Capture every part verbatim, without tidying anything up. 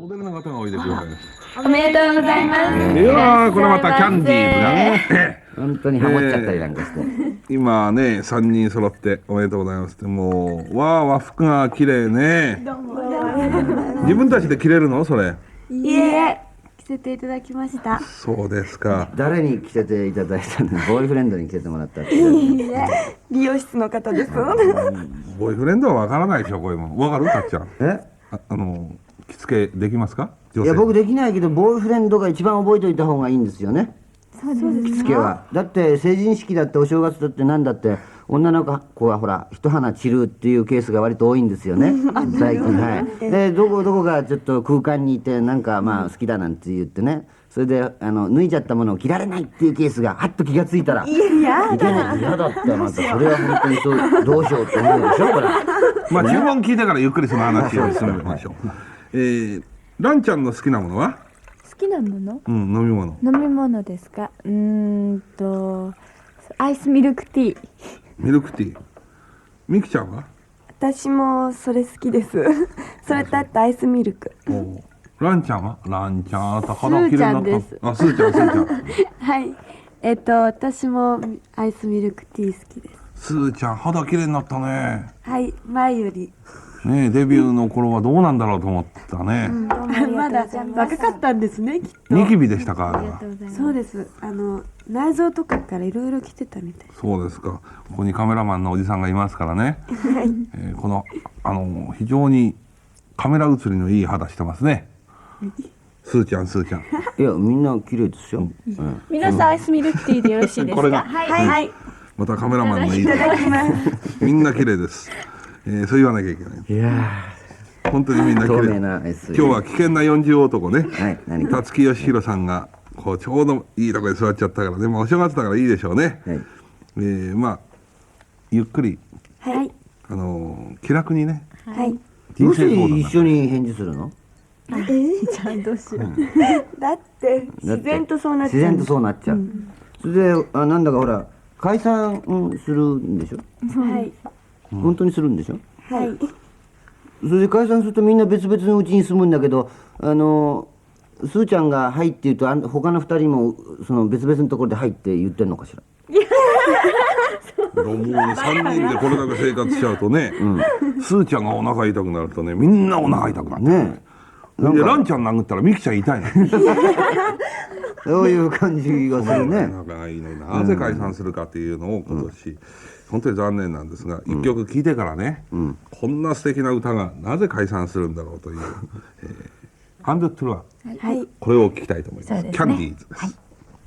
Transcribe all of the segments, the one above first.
モデルの方がおいでください。 おめでとうございます。 いやー、これまたキャンディーズがね、 本当にハマっちゃったりなんかして、 今ねさんにん揃っておめでとうございますって、もうわあ和服が綺麗ね。自分たちで着れるのそれ？ いえ、着せていただきました。 そうですか。 誰に着せていただいたの？ボーイフレンドに着せてもらったって。 いえ、美容室の方です。 ボーイフレンドはわからないでしょ。こういうもんわかる？かっちゃん。 え？ あ、あの着付けできますか？ いや僕できないけど、ボーイフレンドが一番覚えておいた方がいいんですよね。 そうです着付けは。だって成人式だってお正月だってなんだって女の子はほら一花散るっていうケースが割と多いんですよね最近。はい。でどこどこがちょっと空間にいてなんかまあ好きだなんて言ってね、それであの脱いじゃったものを着られないっていうケースがはっと気がついたら、いやいけない嫌だってまたそれは本当にそうどうしようって思うでしょこれ。 まあ注文聞いてからゆっくりその話を進めましょう。えー、ランちゃんの好きなものは？ 好きなもの？ うん、飲み物。 飲み物ですか？うーんとアイスミルクティー。 ミルクティー。みきちゃんは？ 私もそれ好きです。それとあとアイスミルク。 おランちゃんは？ランちゃんあなた肌綺麗になった。 スーちゃんです。 あ、スーちゃん、スーちゃん。 はい。えっと私もアイスミルクティー好きです。 スーちゃん肌綺麗になったね。 はい、前より。 ねえデビューの頃はどうなんだろうと思ったね。 まだ若かったんですね、きっと。 ニキビでしたか？あれは。 そうです。あの内臓とかからいろいろ来てたみたい。 そうですか。ここにカメラマンのおじさんがいますからね。えーこのあの非常にカメラ写りのいい肌してますね。スーちゃん、スーちゃん。 いやみんな綺麗ですよ、うん、 皆さんアイスミルクティーでよろしいですか？ これがはいはい。 またカメラマンのいいとこみんな綺麗です。えー、そう言わなきゃいけない。 いや本当にみんな綺透麗。 明なアイス。 今日は危険なよんじゅう男ね。 はい何か辰木義弘さんがこうちょうどいいところで座っちゃったからね、まあお正月だからいいでしょうね。 はいえー、まあゆっくりはいあのー気楽にね。 はい。 どうして相談一緒に返事するの？ じゃあどうしよう。 だってだって自然とそうなっちゃう。 自然とそうなっちゃう、それであなんだかほら解散、うん、するんでしょ、 はい本当にするんでしょ。 はい。 それで解散するとみんな別々のうちに住むんだけど、あのスーちゃんが「はい」って言うとあん他のふたりもその別々のところで「はい」って言ってんのかしら。 もうさんにんでこれだけ生活しちゃうとね、スーちゃんがお腹痛くなるとね、みんなお腹痛くなる。 ねえなんでかランちゃん殴ったらミキちゃん痛いの。 そういう感じがするね。 仲がいいのになぜ解散するかっていうのを今年、本当に残念なんですが、一曲聴いてからね、こんな素敵な歌がなぜ解散するんだろうという、えー、ハンドトゥルアー、 はい。 これを聴きたいと思います。 そうですねキャンディーズです。 はい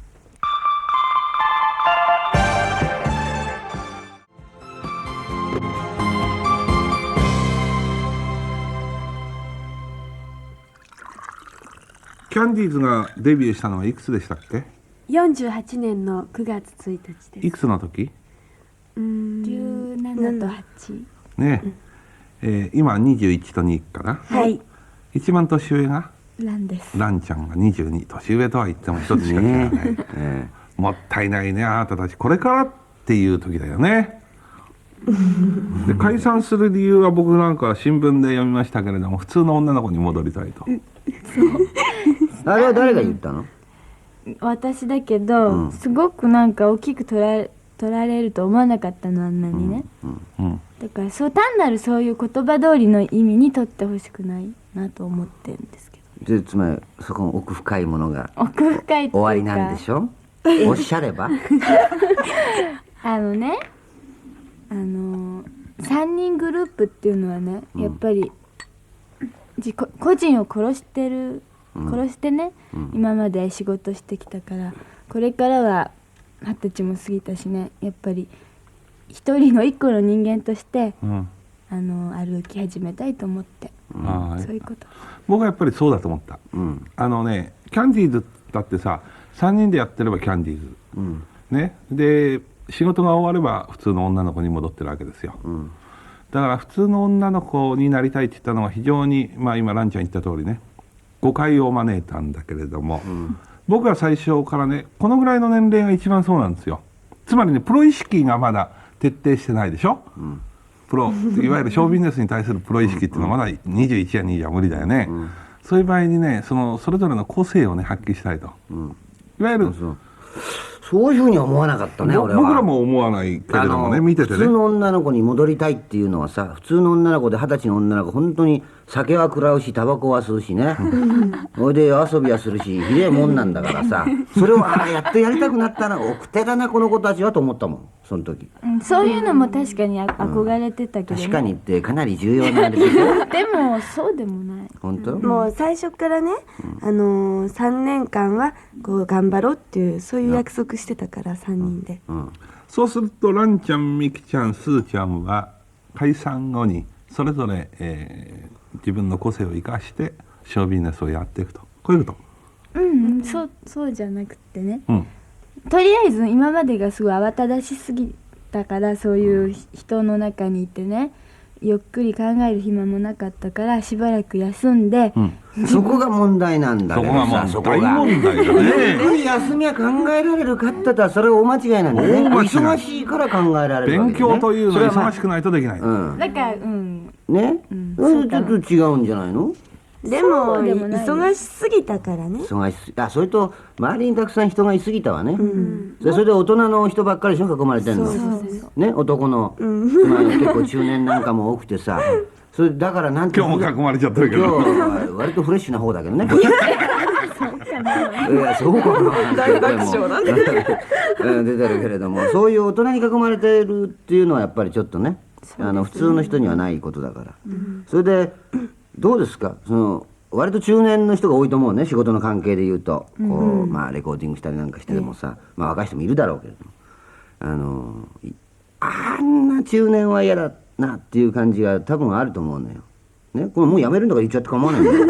キャンディーズがデビューしたのはいくつでしたっけ？ よんじゅうはちねんのくがつついたちです。 いくつの時？ うーん。 じゅうななとはち。 ねえ、えー今にじゅういちとにかな。 はい。 一番年上がランです。 ランちゃんがにじゅうに、年上とは言っても一つしか違わない、 えもったいないねあなたたち、これからっていう時だよね。で解散する理由は僕なんかは新聞で読みましたけれども、普通の女の子に戻りたいと。 えあれは誰が言ったの？ 私だけど、すごくなんか大きく取ら取られると思わなかったの、あんなにね。 うんだからそう単なるそういう言葉通りの意味に取ってほしくないなと思ってるんですけど。 でつまりそこの奥深いものが奥深いっていうか終わりなんでしょ。おっしゃればあのね、あのさんにんグループっていうのはね、やっぱり自己個人を殺してる、殺してね、今まで仕事してきたから、これからは二十歳も過ぎたしね、やっぱり一人の一個の人間としてうんあの歩き始めたいと思って、 はいそういうこと。 僕はやっぱりそうだと思った、 うんあのねキャンディーズだってささんにんでやってればキャンディーズ、 うんね、で仕事が終われば普通の女の子に戻ってるわけですよ、 うんだから普通の女の子になりたいって言ったのは非常に、まあ、今ランちゃん言った通りね誤解を招いたんだけれども、僕は最初からねこのぐらいの年齢が一番そうなんですよ。つまりねプロ意識がまだ徹底してないでしょ、プロいわゆるショービジネスに対するプロ意識っていうのはまだにじゅういちやにじゅうは無理だよね、 そういう場合にねそのそれぞれの個性をね発揮したいと、いわゆるそうそういうふうに思わなかったねぼ俺は。 僕らも思わないけれどもねあの見ててね普通の女の子に戻りたいっていうのはさ、普通の女の子で二十歳の女の子本当に酒は食らうしタバコは吸うしね、それで遊びはするしひでえもんなんだからさ、それをああやっとやりたくなったな、奥手だなこの子たちはと思ったもんその時。 うんそういうのも確かにあ憧れてたけど、ね確かにってかなり重要なあれでしょでもそうでもない。 本当、 もう最初からね、あのー、さんねんかんはこう頑張ろうっていうそういう約束してたからさんにんで、 うんそうするとランちゃんミキちゃんスーちゃんは解散後にそれぞれ、えー自分の個性を生かしてショービジネスをやっていくと、こういうことうんうんそうそうじゃなくてね、 うんとりあえず今までがすごい慌ただしすぎたから、そういう人の中にいてねゆっくり考える暇もなかったからしばらく休んで、 うんそこが問題なんだそこがもけどさ、 う大そこが問題だゆっくねり休みは考えられるかって言ったらそれは大間違いなんだよね。 大間違い忙しいから考えられるわけ勉強というのそれはまあは忙しくないとできない、 うんだからうんね、 うんうん、ちょっと違うんじゃないの。 でもそうでもないよ忙しすぎたからね。 忙しすあそれと周りにたくさん人がいすぎたわね、 うんでそれで大人の人ばっかりでしょ囲まれてんのそうそうそう。 ね、男の、 うんつまり結構中年なんかも多くてさ、それだからなんて今日も囲まれちゃってるけ今日どは割とフレッシュな方だけどね。いやそうかな。大爆笑なんで出てるけれども、そういう大人に囲まれてるっていうのはやっぱりちょっとね、あの普通の人にはないことだから。それでどうですか、その割と中年の人が多いと思うね、仕事の関係で言うと、こうまあレコーディングしたりなんかしてでもさ、まあ若い人もいるだろうけれども、あのいあんな中年は嫌だなっていう感じが多分あると思うのよ。ね、これもうやめるんだから言っちゃって構わないんだよ。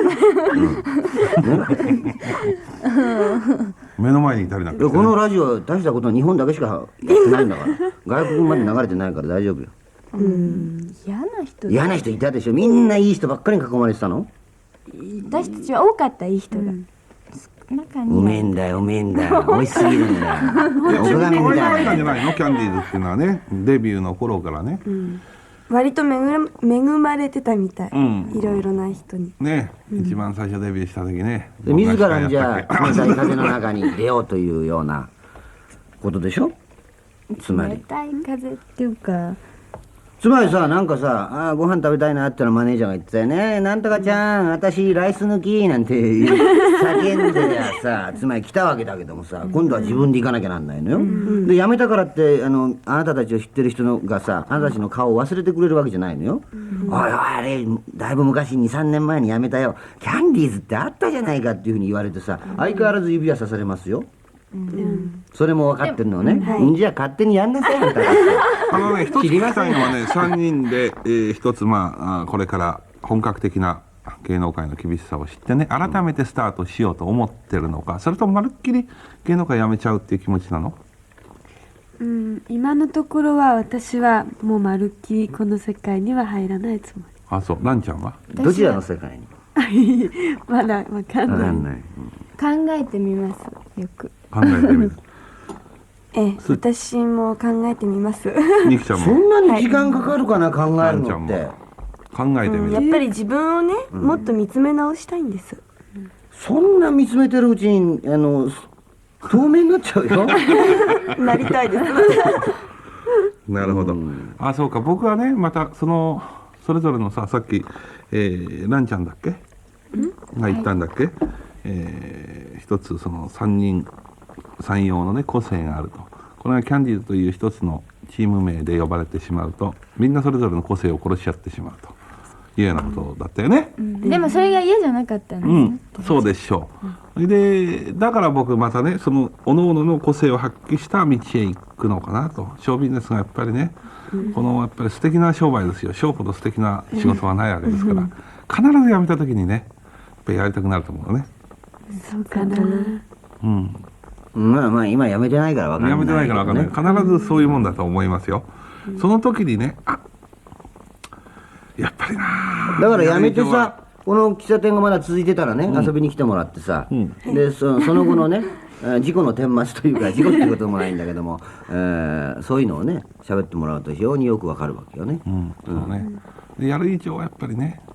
うんね、 目の前にいたりなんいかしてねやこのラジオ大したことは日本だけしかやってないんだから外国まで流れてないから大丈夫よ。 嫌な人嫌な人いたでしょ、みんないい人ばっかりに囲まれてたの。 私たちは多かったいい人が、中うにはめえんだようめえんだよ美味しすぎるんだよお自分鏡み可愛がられたいな。 たんじゃないのキャンディーズっていうのはねデビューの頃からね、 割と恵ま恵まれてたみたい、 うんいろいろな人に。 ね、一番最初デビューした時ねで自らにじゃ僕が司会やったっあ冷たい風の中に出ようというようなことでしょ。つま冷りたい風っていうか、 つまりさ、なんかさ、あーご飯食べたいなってのマネージャーが言ってたよね。なんとかちゃん、私ライス抜きなんて叫んでりゃさ、つまり来たわけだけどもさ、今度は自分で行かなきゃなんないのよ。で、辞めたからって、あの、あなたたちを知ってる人のがさ、あなたたちの顔を忘れてくれるわけじゃないのよ。おいおい、あれ、だいぶ昔に、さんねんまえに辞めたよ。キャンディーズってあったじゃないかっていうふうに言われてさ、相変わらず指輪さされますよ。それも分かってるのね。うん、じゃあ勝手にやんなさい、あんただって。 あのね、一つ聞きたいのはね、さんにんで、えー一つ、まあ、あーこれから本格的な芸能界の厳しさを知ってね、改めてスタートしようと思ってるのか、それともまるっきり芸能界辞めちゃうっていう気持ちなの？ うん、今のところは私はもうまるっきりこの世界には入らないつもあ、そう、ランちゃんは？ どちらの世界にり。まだわかんない。 分かんない。 考えてみますよく。 考えてみる。 ええ、私も考えてみます。 ニキちゃんそもんなに時間かかるかな、考えるランちゃんのって。 考えてみる。 うんやっぱり自分をね、もっと見つめ直したいんです。 そんな見つめてるうちに、あの、透明になっちゃうよ。 なりたいです。 なるほど。あ、そうか。僕はね、またそのそれぞれのさ、さっき、えー、ランちゃんだっけ？が言ったんだっけ？えー一つその三人三様のね個性があると。これがキャンディーズという一つのチーム名で呼ばれてしまうと、みんなそれぞれの個性を殺し合ってしまうというようなことだったよね。 でもそれが嫌じゃなかったんですね、 うん、そうでしょう。で、だから僕またね、その各々の個性を発揮した道へ行くのかなと。ショービジネスがやっぱりね、このやっぱり素敵な商売ですよ。ショーほど素敵な仕事はないわけですから、必ず辞めた時にね、やっぱりやりたくなると思うのね。 そうかな。 うん。 まあまあ、今やめてないから分かんない。 辞めてないから分かんない。必ずそういうもんだと思いますよ。その時にね、あ、やっぱりな。 だからやめてさ、この喫茶店がまだ続いてたらね、遊びに来てもらってさ、でそその後のね、えー事故の顛末というか、事故ってこともないんだけども、えーそういうのをね、喋ってもらうと非常によくわかるわけよね。 うん、そうね。でやる以上はやっぱりね、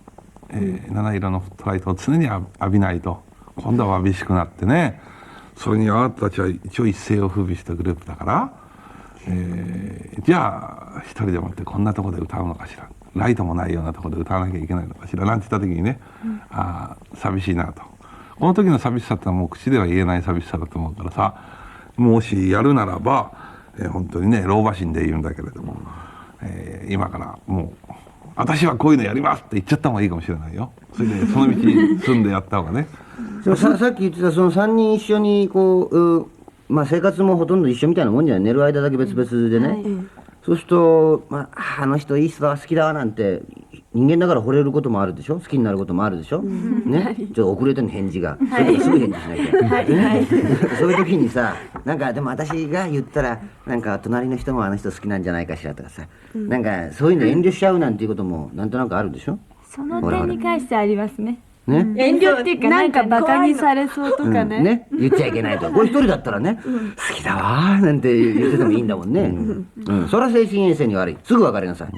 えー七色のフットライトを常に浴びないと今度は寂しくなってね。それにあなたたちは一応一世を風靡したグループだから、えーじゃあ一人でもってこんなところで歌うのかしら、ライトもないようなところで歌わなきゃいけないのかしらなんて言った時にね、うん、ああ寂しいなと。この時の寂しさってのはもう口では言えない寂しさだと思うからさ、もしやるならば、えー、本当にね老婆心で言うんだけれども、えー、今からもう私はこういうのやりますって言っちゃった方がいいかもしれないよ。それでその道住んでやった方がねさ, さっき言ってたそのさんにん一緒にこう、うまあ、生活もほとんど一緒みたいなもんじゃない。寝る間だけ別々でね、はい、そうすると、まあ、あの人いい人だ好きだわなんて人間だから惚れることもあるでしょ、好きになることもあるでしょ、うん、ね、はい、ちょっと遅れてる返事が、はい、すぐ返事しなきゃ、はいはい、そういう時にさ、なんかでも私が言ったらなんか隣の人もあの人好きなんじゃないかしらとかさ、うん、なんかそういうの遠慮しちゃうなんていうこともなんとなくあるでしょ。 その点に関してありますね。 ね、 遠慮っていうかなんかバカにされそうとかね、 うん、ね、言っちゃいけないと。これ一人だったらね、うん、好きだわーなんて言っててもいいんだもんね、うんうん、そりゃ精神衛生に悪い。すぐ別れなさい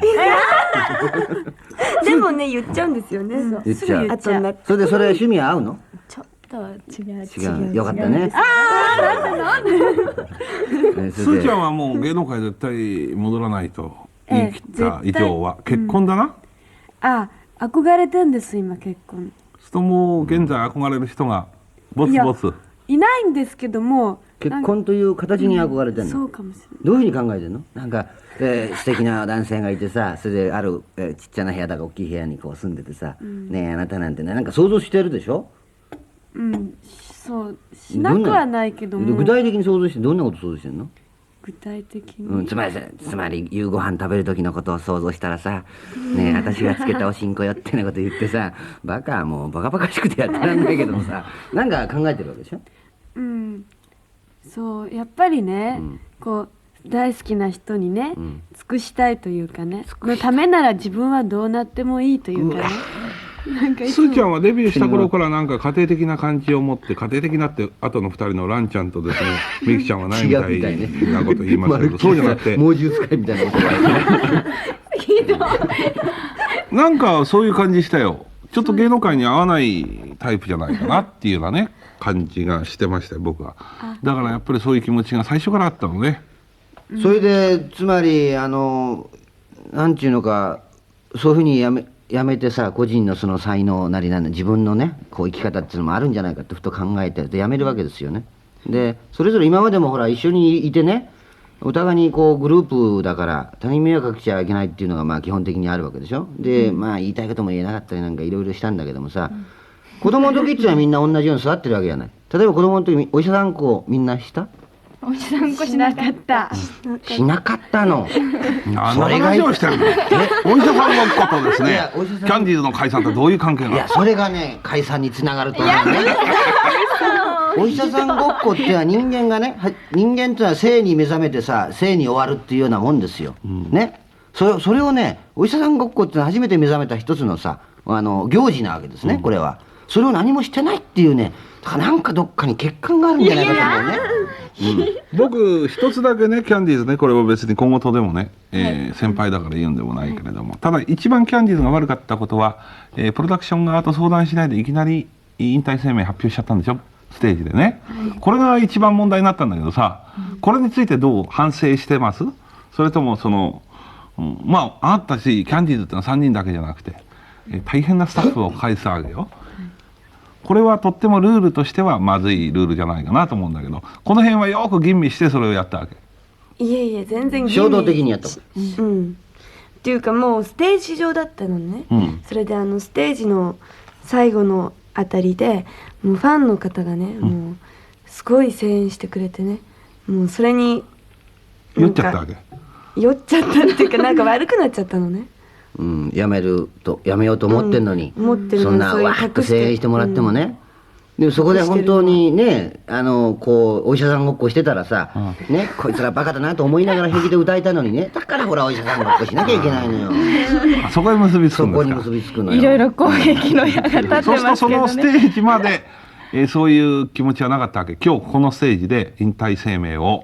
でもね言っちゃうんですよね、うん、 言っちゃう。 あとなそれでそれ趣味は合うの？ ちょっと違う違う。よかったね。 ああなんでなんですーちゃんはもう芸能界絶対戻らないと言い切った以上は結婚だな、うん、 ああ憧れてんです今結婚。 人も現在憧れる人がボツボツい, いないんですけども、 結婚という形に憧れてんの、うん、 そうかもしれない。 どういうふうに考えてんの？なんか、えー、素敵な男性がいてさ、それである、えー、ちっちゃな部屋だか大きい部屋にこう住んでてさ、うん、ねえあなたなんてね、なんか想像してるでしょ。 うん、そうしなくはないけども。 具体的に想像してどんなこと想像してんの？ 具体的に、 うん、つまりつまり夕ご飯食べる時のことを想像したらさ、ねえ私がつけたおしんこよってなこと言ってさ、バカもうバカバカしくてやってらんないけどもさなんか考えてるわけでしょ。 うん、そうやっぱりね、うん、こう大好きな人にね、うん、尽くしたいというかね、のためなら自分はどうなってもいいというかね。なんかすーちゃんはデビューした頃からなんか家庭的な感じを持って、家庭的なって後のふたりのランちゃんとですねミキちゃんはないみたいなこと言いましたけど、そうじゃなくて猛獣使いみたいなこと言われてなんかそういう感じしたよ。ちょっと芸能界に合わないタイプじゃないかなっていうようなね感じがしてましたよ僕は。だからやっぱりそういう気持ちが最初からあったのね。 それでつまりあのなんていうのか、そういうふうにやめやめてさ、個人のその才能なりなん自分のねこう生き方っていうのもあるんじゃないかってふと考えてるとやめるわけですよね。でそれぞれ今までもほら一緒にいてね、お互いにこうグループだから他人迷惑かけちゃいけないっていうのがまあ基本的にあるわけでしょ。で、うん、まあ言いたいことも言えなかったりなんかいろいろしたんだけどもさ、うん、子供の時っていうのはみんな同じように育ってるわけじゃない。例えば子供の時お医者さん子みんなした？ おじさんこしなかった。 しなかったの。 何の話をしてるの？お医者さんのことですね。キャンディーズの解散とどういう関係が？ いやそれがね解散につながると思うね。お医者さんごっこっていうのは人間がね、人間っていうのは生に目覚めてさ生に終わるっていうようなもんですよ。うん、ね。それそれをねお医者さんごっこっていうのは初めて目覚めた一つのさあの行事なわけですね、うん、これは。それを何もしてないっていうね、だからなんかどっかに欠陥があるんじゃないかと思うね。 うん、僕一つだけねキャンディーズね、これは別に今後とでもね、えー、先輩だから言うんでもないけれども、ただ一番キャンディーズが悪かったことは、えー、プロダクション側と相談しないでいきなり引退声明発表しちゃったんでしょ、ステージでね、はい、これが一番問題になったんだけどさ、うん、これについてどう反省してます？それともその、うん、まああなたしキャンディーズってのはさんにんだけじゃなくて、えー、大変なスタッフを介すわけよ。これはとってもルールとしてはまずいルールじゃないかなと思うんだけど、この辺はよく吟味してそれをやったわけ。 いえいえ全然吟味衝動的にやった。 うん、うん、っていうかもうステージ上だったのね、うん、それであのステージの最後のあたりでもうファンの方がね、うん、もうすごい声援してくれてね、もうそれに酔っちゃったわけ。 酔っちゃったっていうかなんか悪くなっちゃったのね。 うん、やめるとやめようと思ってんのに、うん、そんなわーっと声援してもらってもね、うん、でもそこで本当にねあのこうお医者さんごっこしてたらさ、うん、ねこいつらバカだなと思いながら平気で歌いたのにね、だからほらお医者さんごっこしなきゃいけないのよ。 そこに結びつくんですか。 そこに結びつくのよ。 いろいろ攻撃の矢が立ってますけどね。 そうするとそのステージまで、えー、そういう気持ちはなかったわけ。今日このステージで引退声明を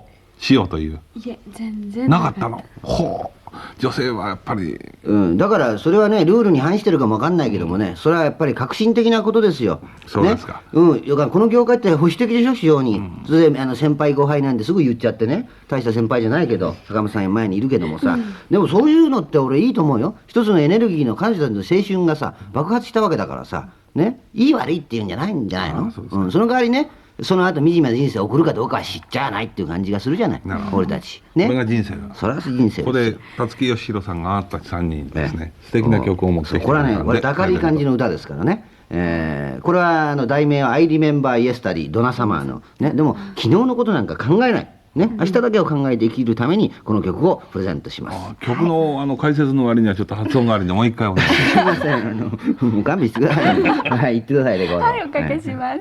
しようという。 いえ全然なかったの。ほう。女性はやっぱり、 うん、だからそれはねルールに反してるかもわかんないけどもね、それはやっぱり革新的なことですよ。 そうですか。 ね、うん、だからこの業界って保守的でしょ非常に、うん、それであの先輩後輩なんてすぐ言っちゃってね、大した先輩じゃないけど坂本さん前にいるけどもさ、うん、でもそういうのって俺いいと思うよ。一つのエネルギーの彼女たちの青春がさ爆発したわけだからさ、ね、いい悪いっていうんじゃないんじゃないの。そ, うん、その代わりねその後惨めな人生を送るかどうかは知っちゃわないっていう感じがするじゃない俺たちね。 これが人生だ。 それは人生。 ここで辰木義弘さんがあったさんにんですね、ね、素敵な曲を持ってきてくれたんで、 これはね割と明るい感じの歌ですからね、えー、これはあの題名は「I Remember Yesterday ドナサマーの」ね、でも昨日のことなんか考えないね、明日だけを考えて生きるためにこの曲をプレゼントします。 あ曲のあの解説の割にはちょっと発音が悪いんでもう一回お願いします。 すいません、あのもう勘弁してください、ね、はい言ってくださいね。 はいおかけします、はい。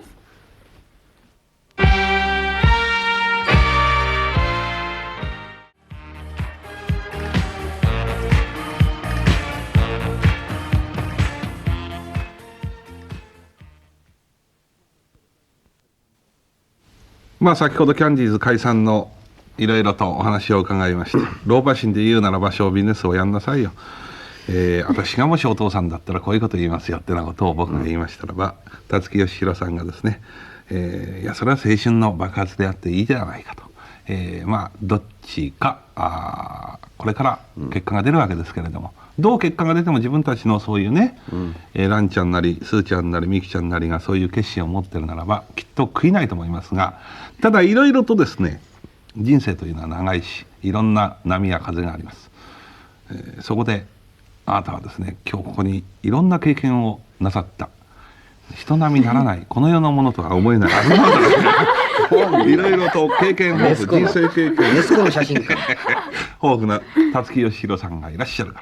まあ先ほどキャンディーズ解散のいろいろとお話を伺いまして、老婆心で言うならばショービジネスをやんなさいよ、えー、私がもしお父さんだったらこういうこと言いますよってなことを僕が言いましたらば、辰木義弘さんがですね、えー、いやそれは青春の爆発であっていいじゃないかと、えー、まあどっちかあこれから結果が出るわけですけれども、うん、どう結果が出ても自分たちのそういうね、うんえー、ランちゃんなりスーちゃんなりミキちゃんなりがそういう決心を持ってるならばきっと悔いないと思いますが、ただいろいろとですね人生というのは長いしいろんな波や風があります、えー、そこであなたはですね今日ここにいろんな経験をなさった、人並みならないこの世のものとは思えないいろいろと経験豊富、人生経験ネスコの写真家豊富な辰木義弘さんがいらっしゃるから、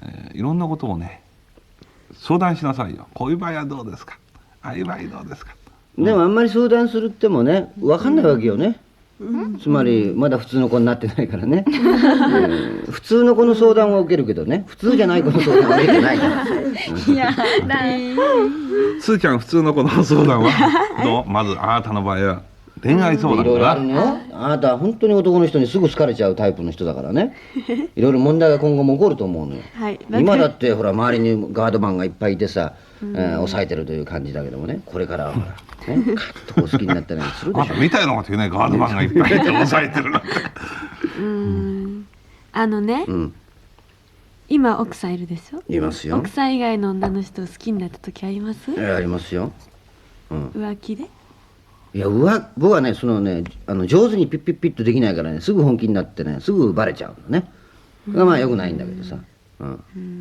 えー、いろんなことをね相談しなさいよ。こういう場合はどうですか、ああいう場合どうですか。 でもあんまり相談するってもね分かんないわけよね、うん、つまりまだ普通の子になってないからね、えー、普通の子の相談は受けるけどね普通じゃない子の相談は受けてないから。いやだすーちゃん普通の子の相談はどうまずあなたの場合は恋愛相談だな。いろいろあるのよ。あなたは本当に男の人にすぐ好かれちゃうタイプの人だからねいろいろ問題が今後も起こると思うのよ、はい、今だってほら周りにガードマンがいっぱいいてさ、えー、抑えてるという感じだけどもね、これからはほらね、カッとこう好きになったりするでしょ。あみたいなこと言うね、ガードマンがいっぱいいて抑えてるなんてうーんあのね、うん、今奥さんいるでしょ。 いますよ。 奥さん以外の女の人を好きになった時あります？ えありますよ、うん、 浮気で。 いや浮僕はねそのねあの上手にピッピッピッとできないからねすぐ本気になってねすぐバレちゃうのね。まあよくないんだけどさ、うん、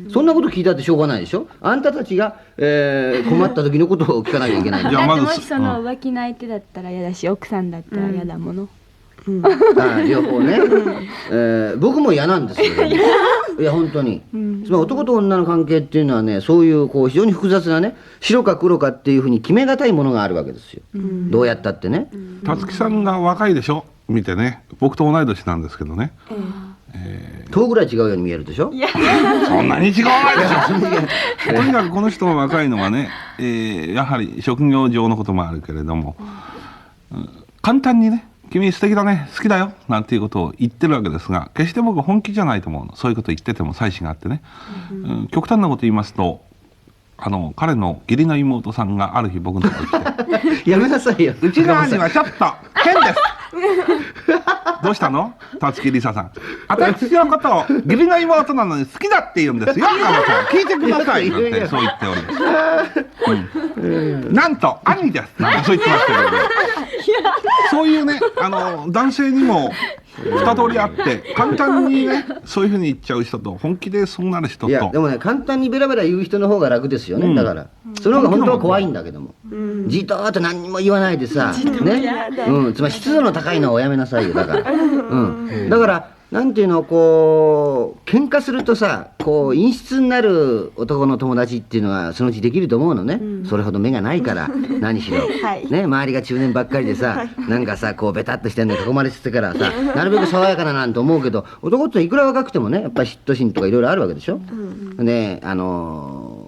そんなこと聞いたってしょうがないでしょ。あんたたちが、えー、困った時のことを聞かなきゃいけない。 じゃあまずもしその浮気の相手だったら嫌だし、奥さんだったら嫌だもの、 うん、あ両方ね、えー、僕も嫌なんですよいや本当に、うん、つまり男と女の関係っていうのはねそういうこう非常に複雑なね白か黒かっていうふうに決めがたいものがあるわけですよ、うん、どうやったってね。 辰木さんが若いでしょ見てね、僕と同い年なんですけどね、 うんえー、遠ぐらい違うように見えるでしょ。いやそんなに違わないでしょとにかくこの人が若いのはね、えー、やはり職業上のこともあるけれども、うん、簡単にね君素敵だね好きだよなんていうことを言ってるわけですが、決して僕本気じゃないと思うの。そういうこと言ってても妻子があってね、うんうん、極端なこと言いますとあの彼の義理の妹さんがある日僕のところに来てやめなさいよ、 うちの兄はちょっと変ですどうしたの辰木梨沙さん、私のことを義理の妹なのに好きだって言うんですよ聞いてくださいなんてそう言っております、うん、なんと兄ですなんてそう言ってますけど、ね、そういうねあの男性にも二通りあって簡単にねそういうふうに言っちゃう人と本気でそうなる人と。 いやでもね簡単にベラベラ言う人の方が楽ですよね、うん、だからその方が本当は怖いんだけども、うん、じとーっと何にも言わないでさ、ねうん、つまり湿度の高いのはおやめなさいよだから、うん、だからなんていうのこう喧嘩するとさこう陰湿になる男の友達っていうのはそのうちできると思うのね、うん、それほど目がないから何しろ、はいね、周りが中年ばっかりでさ、はい、なんかさこうベタっとしてんの囲まれててからさなるべく爽やかななんて思うけど男っていくら若くてもねやっぱり嫉妬心とかいろいろあるわけでしょ、うん、ねあのー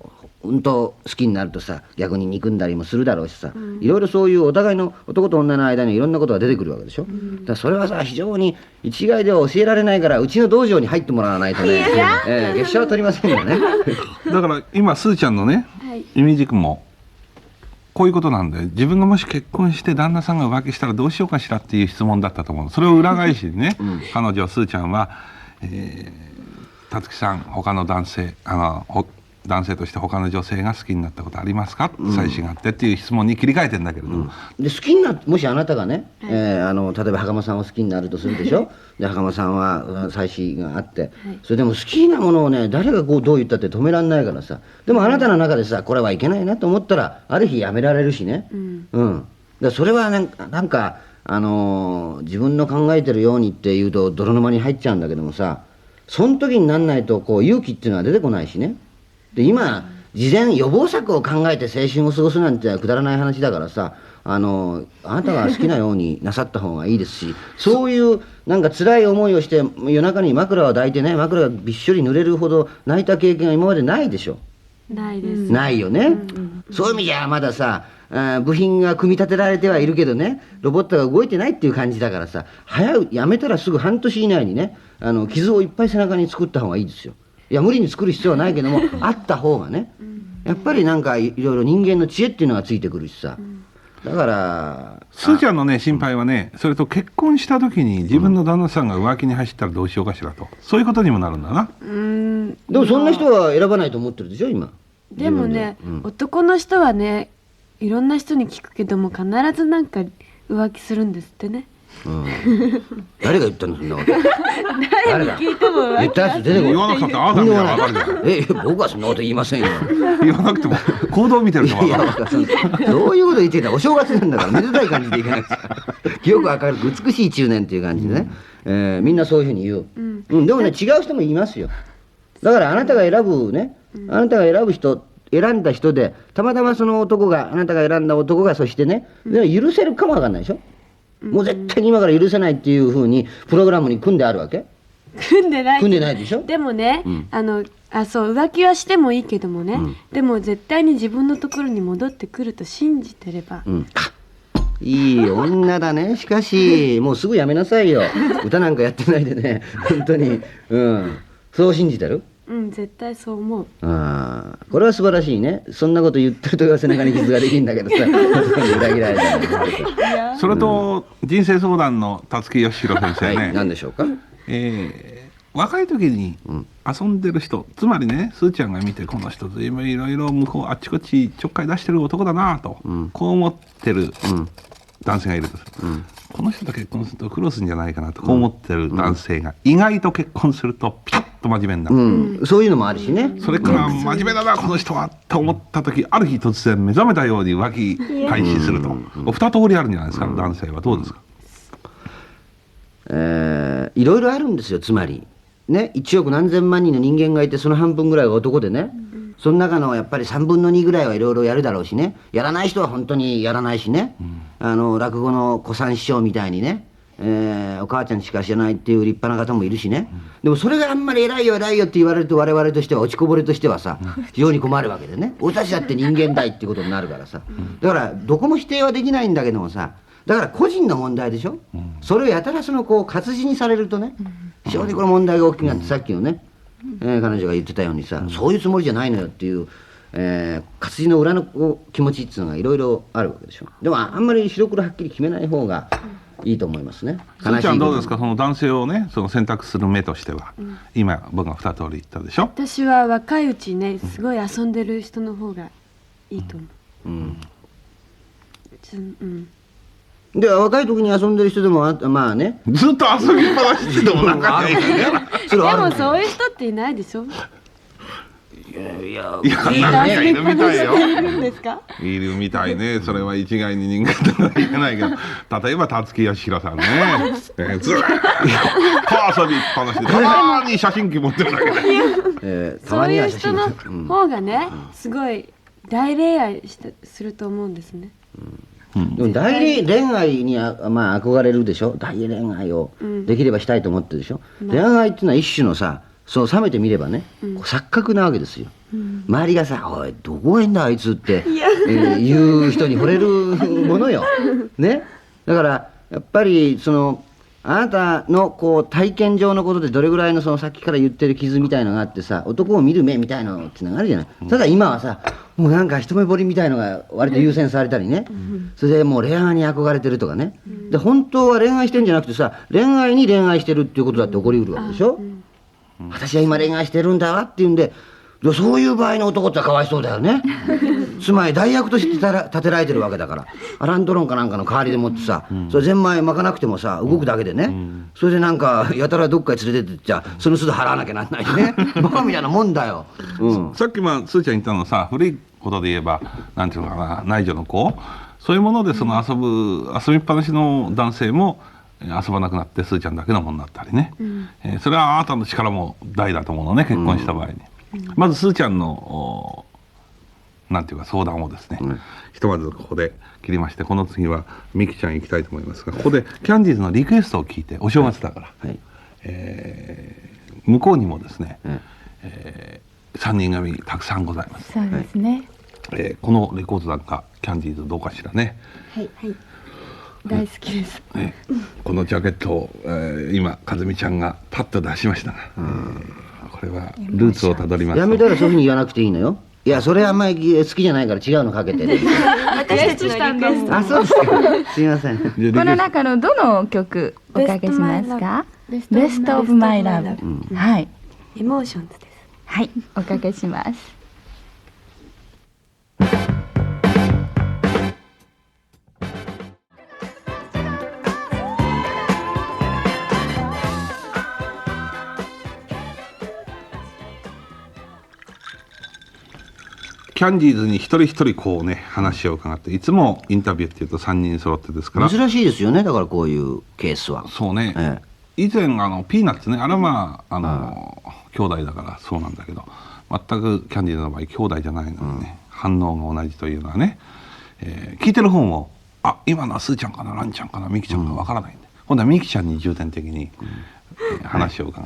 うんと好きになるとさ逆に憎んだりもするだろうしさ、いろいろそういうお互いの男と女の間にいろんなことが出てくるわけでしょ、だからそれはさ非常に一概では教えられないから、うちの道場に入ってもらわないとね、えー、月謝は取りませんよねだから今すーちゃんのね、 はいイメージ君もこういうことなんで、自分がもし結婚して旦那さんが浮気したらどうしようかしらっていう質問だったと思う。それを裏返しにね、彼女すーちゃんは、えー、たつきさん他の男性あのほ男性として他の女性が好きになったことありますか、妻子があってっていう質問に切り替えてんだけれども、 で好きになってもしあなたがね、えーあの例えば袴さんを好きになるとするでしょで袴さんは妻子があって、それでも好きなものをね誰がこうどう言ったって止められないからさ、でもあなたの中でさこれはいけないなと思ったらある日やめられるしね、うんだからそれはなんかなんか、あのー自分の考えてるようにっていうと泥沼に入っちゃうんだけどもさ、その時になんないとこう勇気っていうのは出てこないしね。で今事前予防策を考えて青春を過ごすなんてくだらない話だからさ、あのあなたが好きなようになさった方がいいですしそういうなんか辛い思いをして夜中に枕を抱いてね、枕がびっしょり濡れるほど泣いた経験は今までないでしょ。 ないです、 ないよね、そういう意味じゃまださあ部品が組み立てられてはいるけどね、ロボットが動いてないっていう感じだからさ、早うやめたらすぐ半年以内にね、あの傷をいっぱい背中に作った方がいいですよ。いや無理に作る必要はないけどもあった方がね、やっぱりなんかいろいろ人間の知恵っていうのがついてくるしさ、だからすーちゃんのね心配はね、それと結婚した時に自分の旦那さんが浮気に走ったらどうしようかしらと、そういうことにもなるんだな。 うんでもそんな人は選ばないと思ってるでしょ今。 でもね、 自分で男の人はねいろんな人に聞くけども必ずなんか浮気するんですってね。 うんうん誰が言ったのそんなこと誰が聞いても言ったやつ出てこい。 言わなくたってあなたみたいなの分かるじゃん。 え僕はそんなこと言いませんよ言わなくても行動を見てると分いやかる。 いやどういうこと言ってんだ、お正月なんだからめでたい感じでいかないです清く明るく美しい中年っていう感じでね、えーみんなそういうふうに言う、うんでもね違う人もいますよ。だからあなたが選ぶね、あなたが選ぶ人選んだ人でたまたまその男があなたが選んだ男がそしてね、でも許せるかもわかんないでしょ、もう絶対に今から許せないっていうふうにプログラムに組んであるわけ。 組んでない組んでないでしょ。 でもね、 うんあのあそう浮気はしてもいいけどもね、でも絶対に自分のところに戻ってくると信じてれば、 うん、いい女だね。しかしもうすぐやめなさいよ歌なんかやってないでね本当に、うん、そう信じてる。 うん絶対そう思う。 ああこれは素晴らしいね。そんなこと言ってると背中に傷ができるんだけどさ裏切られたそれと人生相談の辰木義弘先生ね、 はい、何でしょうか。 えー若い時に遊んでる人、つまりねすーちゃんが見てこの人ずいぶんいろいろ向こうあっちこっちちょっかい出してる男だなと、 んこう思ってるうん男性がいるとする、 うんこの人と結婚すると苦労するんじゃないかなとこう思ってる男性が意外と結婚するとピタッと真面目になる、 うん、そういうのもあるしね。 それから真面目だなこの人はと思った時ある日突然目覚めたように浮気開始すると、お二通りあるんじゃないですか、男性はどうですか。 えーいろいろあるんですよ。つまりねいちおく何千万人の人間がいてその半分ぐらいが男でね、その中のやっぱりさんぶんのにぐらいはいろいろやるだろうしね、やらない人は本当にやらないしね、あの落語の小三師匠みたいにね、えーお母ちゃんしか知らないっていう立派な方もいるしね、でもそれがあんまり偉いよ偉いよって言われると我々としては落ちこぼれとしてはさ非常に困るわけでね、俺たちだって人間だいっていうことになるからさ、だからどこも否定はできないんだけどもさ、だから個人の問題でしょ、それをやたらそのこう活字にされるとね非常にこれ問題が大きくなって、さっきのね、えー彼女が言ってたようにさ、そういうつもりじゃないのよっていう、えー活字の裏のこう気持ちっていうのがいろいろあるわけでしょ。でもあんまり白黒はっきり決めない方がいいと思いますね。 すーちゃんどうですか。 か、その男性をねその選択する目としては、今僕が二通り言ったでしょ。 私は若いうちねすごい遊んでる人の方がいいと思う。 うんつうんで若い時に遊んでる人でもあまあねずっと遊びっぱなしでもなんかねでそれはあるもそういう人っていないでしょ。 いやいやいやなんかいるみたいよ。 いるんですか。 いるみたいね。それは一概に人間とは言えないけど、例えば辰木義弘さんね、えーずーっと遊びっぱなしでたまに写真機持ってるだけで、 えーたそうまにいう人のは写真うん方がねすごい大恋愛したすると思うんですね。 でも大恋愛にあ、まあ、憧れるでしょ。大恋愛をできればしたいと思ってるでしょ、恋愛っていうのは一種のさそう冷めてみればね、こう錯覚なわけですよ。 周りがさ「おいどこへんだあいつ」って、えー言う人に惚れるものよ。ね、だからやっぱりそのあなたのこう体験上のことでどれぐらいのそのさっきから言ってる傷みたいのがあってさ、男を見る目みたいなのってのがあるじゃない、うん、ただ今はさもうなんか一目惚れみたいのが割と優先されたりね、うん、それでもう恋愛に憧れてるとかね、うん、で本当は恋愛してんじゃなくてさ恋愛に恋愛してるっていうことだって起こりうるわけでしょ、うんうん、私は今恋愛してるんだわっていうんで、そういう場合の男ってかわいそうだよね。つまり代役として立てられてるわけだから、アランドロンかなんかの代わりでもってさ、うん、それゼンマイ巻かなくてもさ動くだけでね、うん、それでなんかやたらどっかへ連れてってっちゃその都度払わなきゃなんないしねバカみたいなもんだよ、うん、 さっきまあすーちゃん言ったのさ、古いことで言えばなんていうのかな、内助の子、そういうものでその遊ぶ遊びっぱなしの男性も遊ばなくなってすーちゃんだけのものになったりね、うん、えー、それはあなたの力も大だと思うのね、結婚した場合に、うん、まずすーちゃんのなんていうか相談をですね、うん、ひとまずここで切りまして、この次はみきちゃん行きたいと思いますが、ここでキャンディーズのリクエストを聞いて、お正月だから、はいはい、えー、向こうにもですね、はい、えー、さんにん組たくさんございます。 そうですね、 はい、えー、このレコードなんかキャンディーズどうかしらね。 はい、はい、大好きです、 ね、このジャケットを、えー、今和美ちゃんがパッと出しましたが、うん、えー、これはルーツをたどります。 やめたらそういうふうに言わなくていいのよ。いやそれあんまり好きじゃないから違うのかけてね私たちのリクエスト。 あ、そうですか。すみません。この中のどの曲おかけしますか？ベストオブマイラブ。はい。 エモーションズです。 はい、おかけします。 キャンディーズに一人一人こうね話を伺って、いつもインタビューっていうとさんにん揃ってですから、 珍しいですよね。だからこういうケースはそうね、ええ、以前あのピーナッツね、あれはまああのあ兄弟だからそうなんだけど、全くキャンディーズの場合兄弟じゃないのにね、うん、反応が同じというのはね、えー、聞いてる方もあ今のはスーちゃんかなランちゃんかなミキちゃんかわからないんで、うん、今度はミキちゃんに重点的に、うん、えー、話を伺って、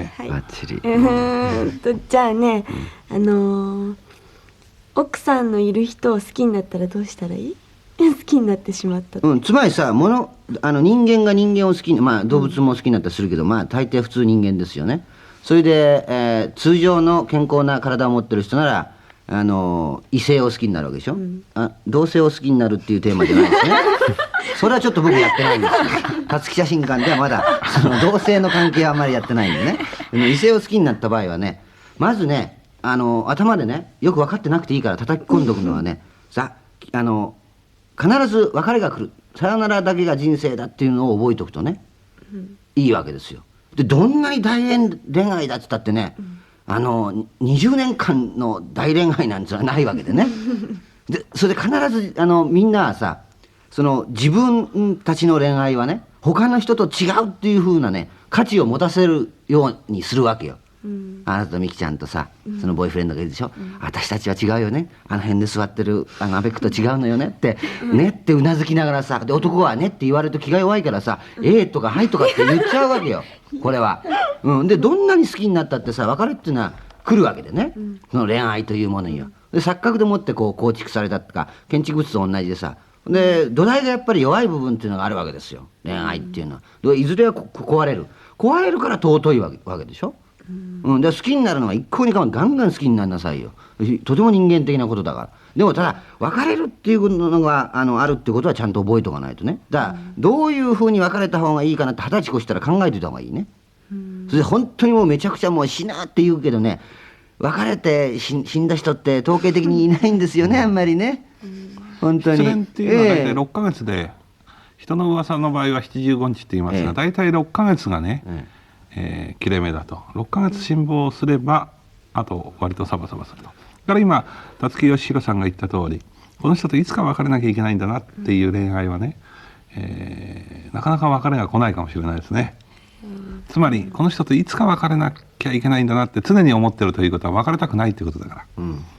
はい、バッチリ、 えー、とじゃあね、うん、あのー奥さんのいる人を好きになったらどうしたらいい？好きになってしまった、 うん、つまりさものあの人間が人間を好きに、まあ、動物も好きになったりするけど、うん、まあ大抵普通人間ですよね。それで、えー、通常の健康な体を持ってる人ならあの異性を好きになるわけでしょ、うん、あ同性を好きになるっていうテーマじゃないですねそれはちょっと僕やってないんですよ。辰木写真館ではまだその同性の関係はあんまりやってないんでね。異性を好きになった場合はね、まずねあの頭でねよく分かってなくていいから叩き込んでおくのはねさあの必ず別れが来る、さよならだけが人生だっていうのを覚えておくとね、うん、いいわけですよ。でどんなに大恋愛だっつったってね、うん、あのにじゅうねんかんの大恋愛なんてのはないわけでねでそれで必ずあのみんなはさその自分たちの恋愛はね他の人と違うっていう風なね価値を持たせるようにするわけよ。うん、あなたとミキちゃんとさそのボーイフレンドがいるでしょ、うん、私たちは違うよね、あの辺で座ってるあのアベックと違うのよねって、うん、ねってうなずきながらさ、で男はねって言われると気が弱いからさ、うん、ええとかはいとかって言っちゃうわけよこれは、うん、でどんなに好きになったってさ別れっていうのは来るわけでね、うん、その恋愛というものにはで錯覚でもってこう構築されたとか建築物と同じでさ、で土台がやっぱり弱い部分っていうのがあるわけですよ恋愛っていうのは。いずれは壊れる壊れるから尊いわけ、わけでしょ。うん、で好きになるのは一向にかまガンガン好きになりなさいよ。とても人間的なことだから。でもただ別れるっていうのがあのあるってことはちゃんと覚えておかないとね。だからどういうふうに別れた方がいいかなって二十歳越したら考えておいた方がいいね。それで本当にもうめちゃくちゃもう死なって言うけどね、別れて死んだ人って統計的にいないんですよねあんまりね。本当に失恋っていうのは大体ろっかげつで、えー、人の噂の場合はななじゅうごにちって言いますが、えー、大体ろっかげつがね、えーえー、切れ目だと。ろっかげつ辛抱すればあと割とサバサバすると。だから今辰木義弘さんが言った通り、この人といつか別れなきゃいけないんだなっていう恋愛はね、えー、なかなか別れが来ないかもしれないですね。つまりこの人といつか別れなきゃいけないんだなって常に思ってるということは別れたくないということだから、うん、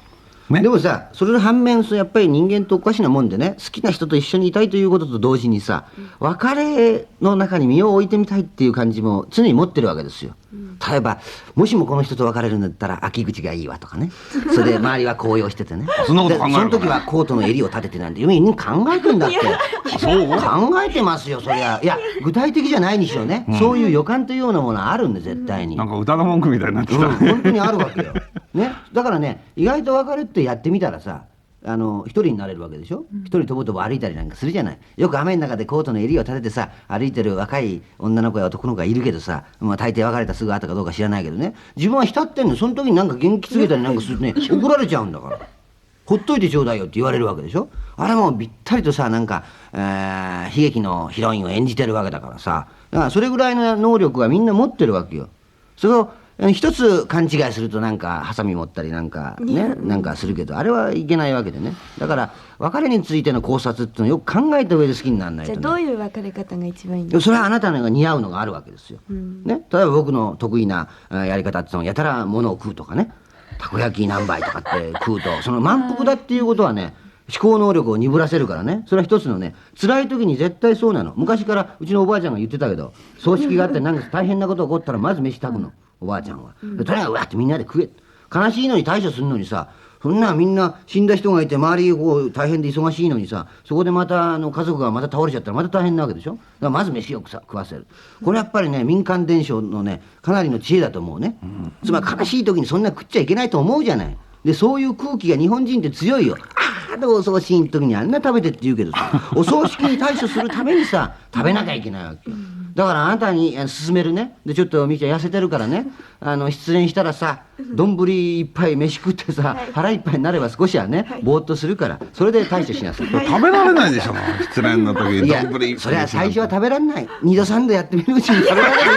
ねでもさそれの反面そうやっぱり人間っておかしなもんでね、好きな人と一緒にいたいということと同時にさ、別れの中に身を置いてみたいっていう感じも常に持ってるわけですよ。例えばもしもこの人と別れるんだったら秋口がいいわとかね、それで周りは高揚しててねそんなこと考えるのでその時はコートの襟を立ててなんてみんな考えてんだってそう考えてますよそりゃ。いや具体的じゃないにしろね、そういう予感というようなものはあるんで絶対に、 なんか歌の文句みたいになってうん、 た、 本当にあるわけよ、ね、だからね意外と別れってやってみたらさ、あの一人になれるわけでしょ、一人とぼとぼ歩いたりなんかするじゃない。よく雨の中でコートの襟を立ててさ歩いてる若い女の子や男の子がいるけどさ、まあ、大抵別れたすぐ後かどうか知らないけどね、自分は浸ってんの、その時になんか元気つけたりなんかするとね怒られちゃうんだから、ほっといてちょうだいよって言われるわけでしょ。あれもぴったりとさなんか、えー悲劇のヒロインを演じてるわけだからさ、だからそれぐらいの能力はみんな持ってるわけよ。それを一つ勘違いするとなんかハサミ持ったりなんかねなんかするけど、あれはいけないわけでね。だから別れについての考察っていうのをよく考えた上で好きにならないと、ね、 じゃあどういう別れ方が一番いいんですか？ それはあなたのが似合うのがあるわけですよ、 んね、例えば僕の得意なえーやり方っていうのはやたら物を食うとかね、たこ焼き何杯とかって食うとその満腹だっていうことはね思考能力を鈍らせるからね、それは一つのね辛い時に絶対そうなの。昔からうちのおばあちゃんが言ってたけど、葬式があってなんか大変なこと起こったらまず飯炊くのおばあちゃんは、でとにかくわってみんなで食え、悲しいのに対処するのにさ、そんなみんな死んだ人がいて周りこう大変で忙しいのにさ、そこでまたあの家族がまた倒れちゃったらまた大変なわけでしょ。だからまず飯をさ食わせる、これやっぱりね民間伝承のねかなりの知恵だと思うね、つまり悲しい時にそんな食っちゃいけないと思うじゃない。でそういう空気が日本人って強いよ。ああお葬式の時にあんな食べてって言うけどさ、お葬式に対処するためにさ食べなきゃいけないわけよ。だからあなたにあの勧めるね、でちょっとみきちゃん痩せてるからね、あの失恋したらさ丼いっぱい飯食ってさ、腹いっぱいになれば少しはね、ぼーっとするからそれで対処しなさい。 食べられないでしょ失恋の時にいや丼一杯それは最初は食べられない、二度三度やってみるうちに食べられるよ。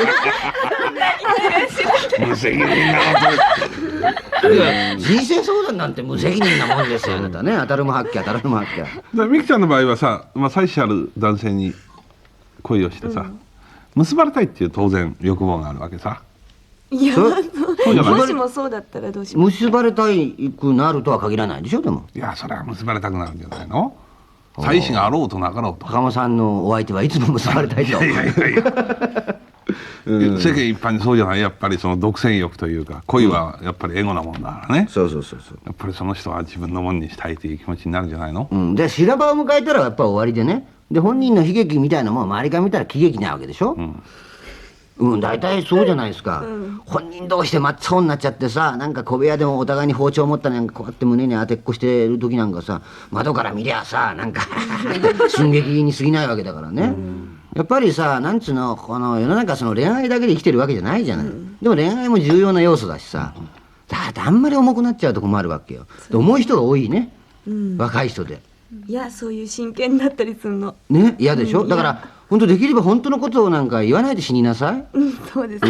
無責任なこといや人生相談なんて無責任なもんですよあなたね。当たるも発揮当たるも発揮。 だからみきちゃんの場合はさ、まあ、妻子ある男性に恋をしてさ、結ばれたいっていう当然欲望があるわけさ。 いやそそうじゃないもしもそうだったらどうします？ 結ばれたいくなるとは限らないでしょ。でもいやそれは結ばれたくなるんじゃないの。妻子があろうとなかろうと。 高間さんのお相手はいつも結ばれたいと。 いやいやいや世間一般にそうじゃない。やっぱりその独占欲というか恋はやっぱりエゴなもんだからね、 そうそうそうそう、 やっぱりその人は自分のもんにしたいという気持ちになるんじゃないの。 うん、で修羅場を迎えたらやっぱ終わりでね、で本人の悲劇みたいなもん周りから見たら喜劇なわけでしょ。うんうん、大体そうじゃないですか、本人同士で真っ青になっちゃってさ、なんか小部屋でもお互いに包丁持ったなんかこうやって胸に当てっこしてる時なんかさ、窓から見りゃさなんか寸劇に過ぎないわけだからね、やっぱりさなんつうのこの世の中その恋愛だけで生きてるわけじゃないじゃない、でも恋愛も重要な要素だしさ、だってあんまり重くなっちゃうと困るわけよ。で重い人が多いね、若い人でいやそういう真剣だったりするの。 ね、嫌でしょ、だから本当できれば本当のことをなんか言わないで死になさい、 うんそうですね。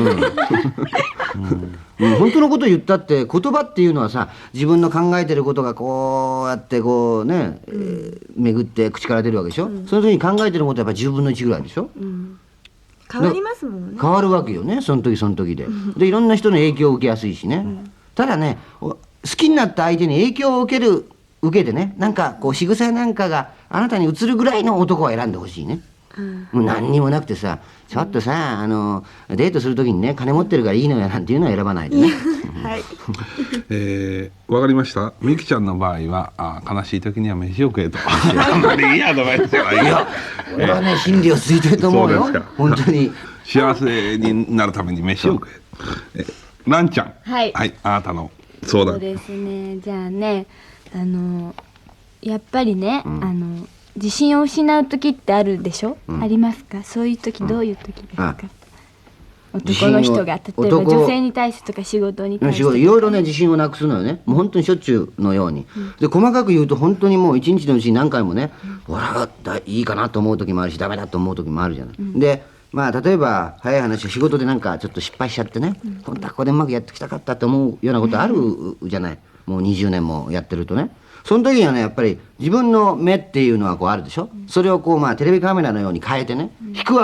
うん、本当のことを言ったって言葉っていうのはさ、自分の考えてることがこうやってこうね、えー巡って口から出るわけでしょ、その時に考えてることはやっぱじゅうぶんのいちぐらいでしょ、 変わりますもんね。 変わるわけよねその時その時で、でいろんな人の影響を受けやすいしね、ただねお好きになった相手に影響を受ける受けてね、なんかこう仕草なんかがあなたに映るぐらいの男を選んでほしいね、もう何にもなくてさ、ちょっとさあのデートする時にね金持ってるからいいのよなんていうのは選ばないでね。 はい。 えー、わかりました。みきちゃんの場合はあ悲しい時には飯を食えとあんまりいいアドバイスじゃないいや俺はね真理をついてると思うよそうですか本当に。 幸せになるために飯を食え。えランちゃん、 はいあなたの相談。 そうですね。じゃあね、あのやっぱりね、あの自信を失う時ってあるでしょ、ありますか？そういう時どういう時ですか？男の人が例えば男女性に対してとか仕事に対してとか仕事いろいろね自信をなくすのよね、もう本当にしょっちゅうのように、で細かく言うと本当にもう一日のうちに何回もね、俺はいいかなと思う時もあるしダメだと思う時もあるじゃない、でまあ例えば早い話仕事でなんかちょっと失敗しちゃってね、本当はここでうまくやってきたかったと思うようなことあるじゃない、もうにじゅうねんもやってるとね、その時にはねやっぱり自分の目っていうのはこうあるでしょ、それをこうまあテレビカメラのように変えてね引くわけよ、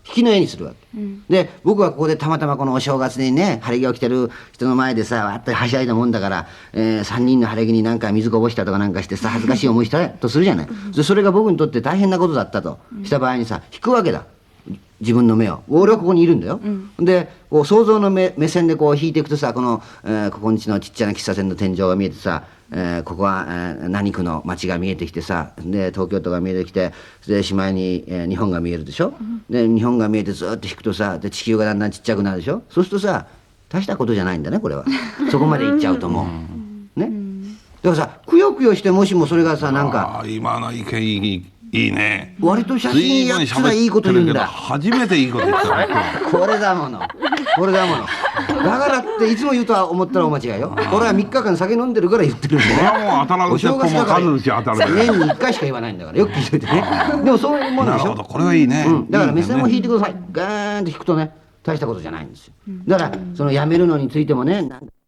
引きの絵にするわけ、で僕はここでたまたまこのお正月にね晴れ着を着てる人の前でさわっとはしゃいだもんだから、えー、さんにんの晴れ着になんか水こぼしたとかなんかしてさ恥ずかしい思いしたとするじゃない、でそれが僕にとって大変なことだったとした場合にさ引くわけだ、自分の目を。俺はここにいるんだよ、うん、でこう想像の 目, 目線でこう引いていくとさ、この、えー、ここんちのちっちゃな喫茶店の天井が見えてさ、えー、ここは、えー、何区の街が見えてきてさ、で東京都が見えてきて、でしまいに、えー、日本が見えるでしょ、うん、で日本が見えてずっと引くとさ、で地球がだんだんちっちゃくなるでしょ。そうするとさ大したことじゃないんだねこれはそこまでいっちゃうともう、ね、だからさくよくよして、もしもそれがさなんか今の意見いいいいね。 割と写真やつらいいこと言うんだ。 初めていいこと言ったね。 これだもの。これだもの。だからっていつも言うとは思ったらお間違いよ。俺はみっかかん酒飲んでるから言ってるんでね。 もう当たらん人も数し当たる。 年にいっかいしか言わないんだからよく聞いといてね。でもそういうものでしょ。 なるほど、これはいいね。 うん、だから目線を引いてください。ガーンって引くとね大したことじゃないんですよ。だからそのやめるのについてもね。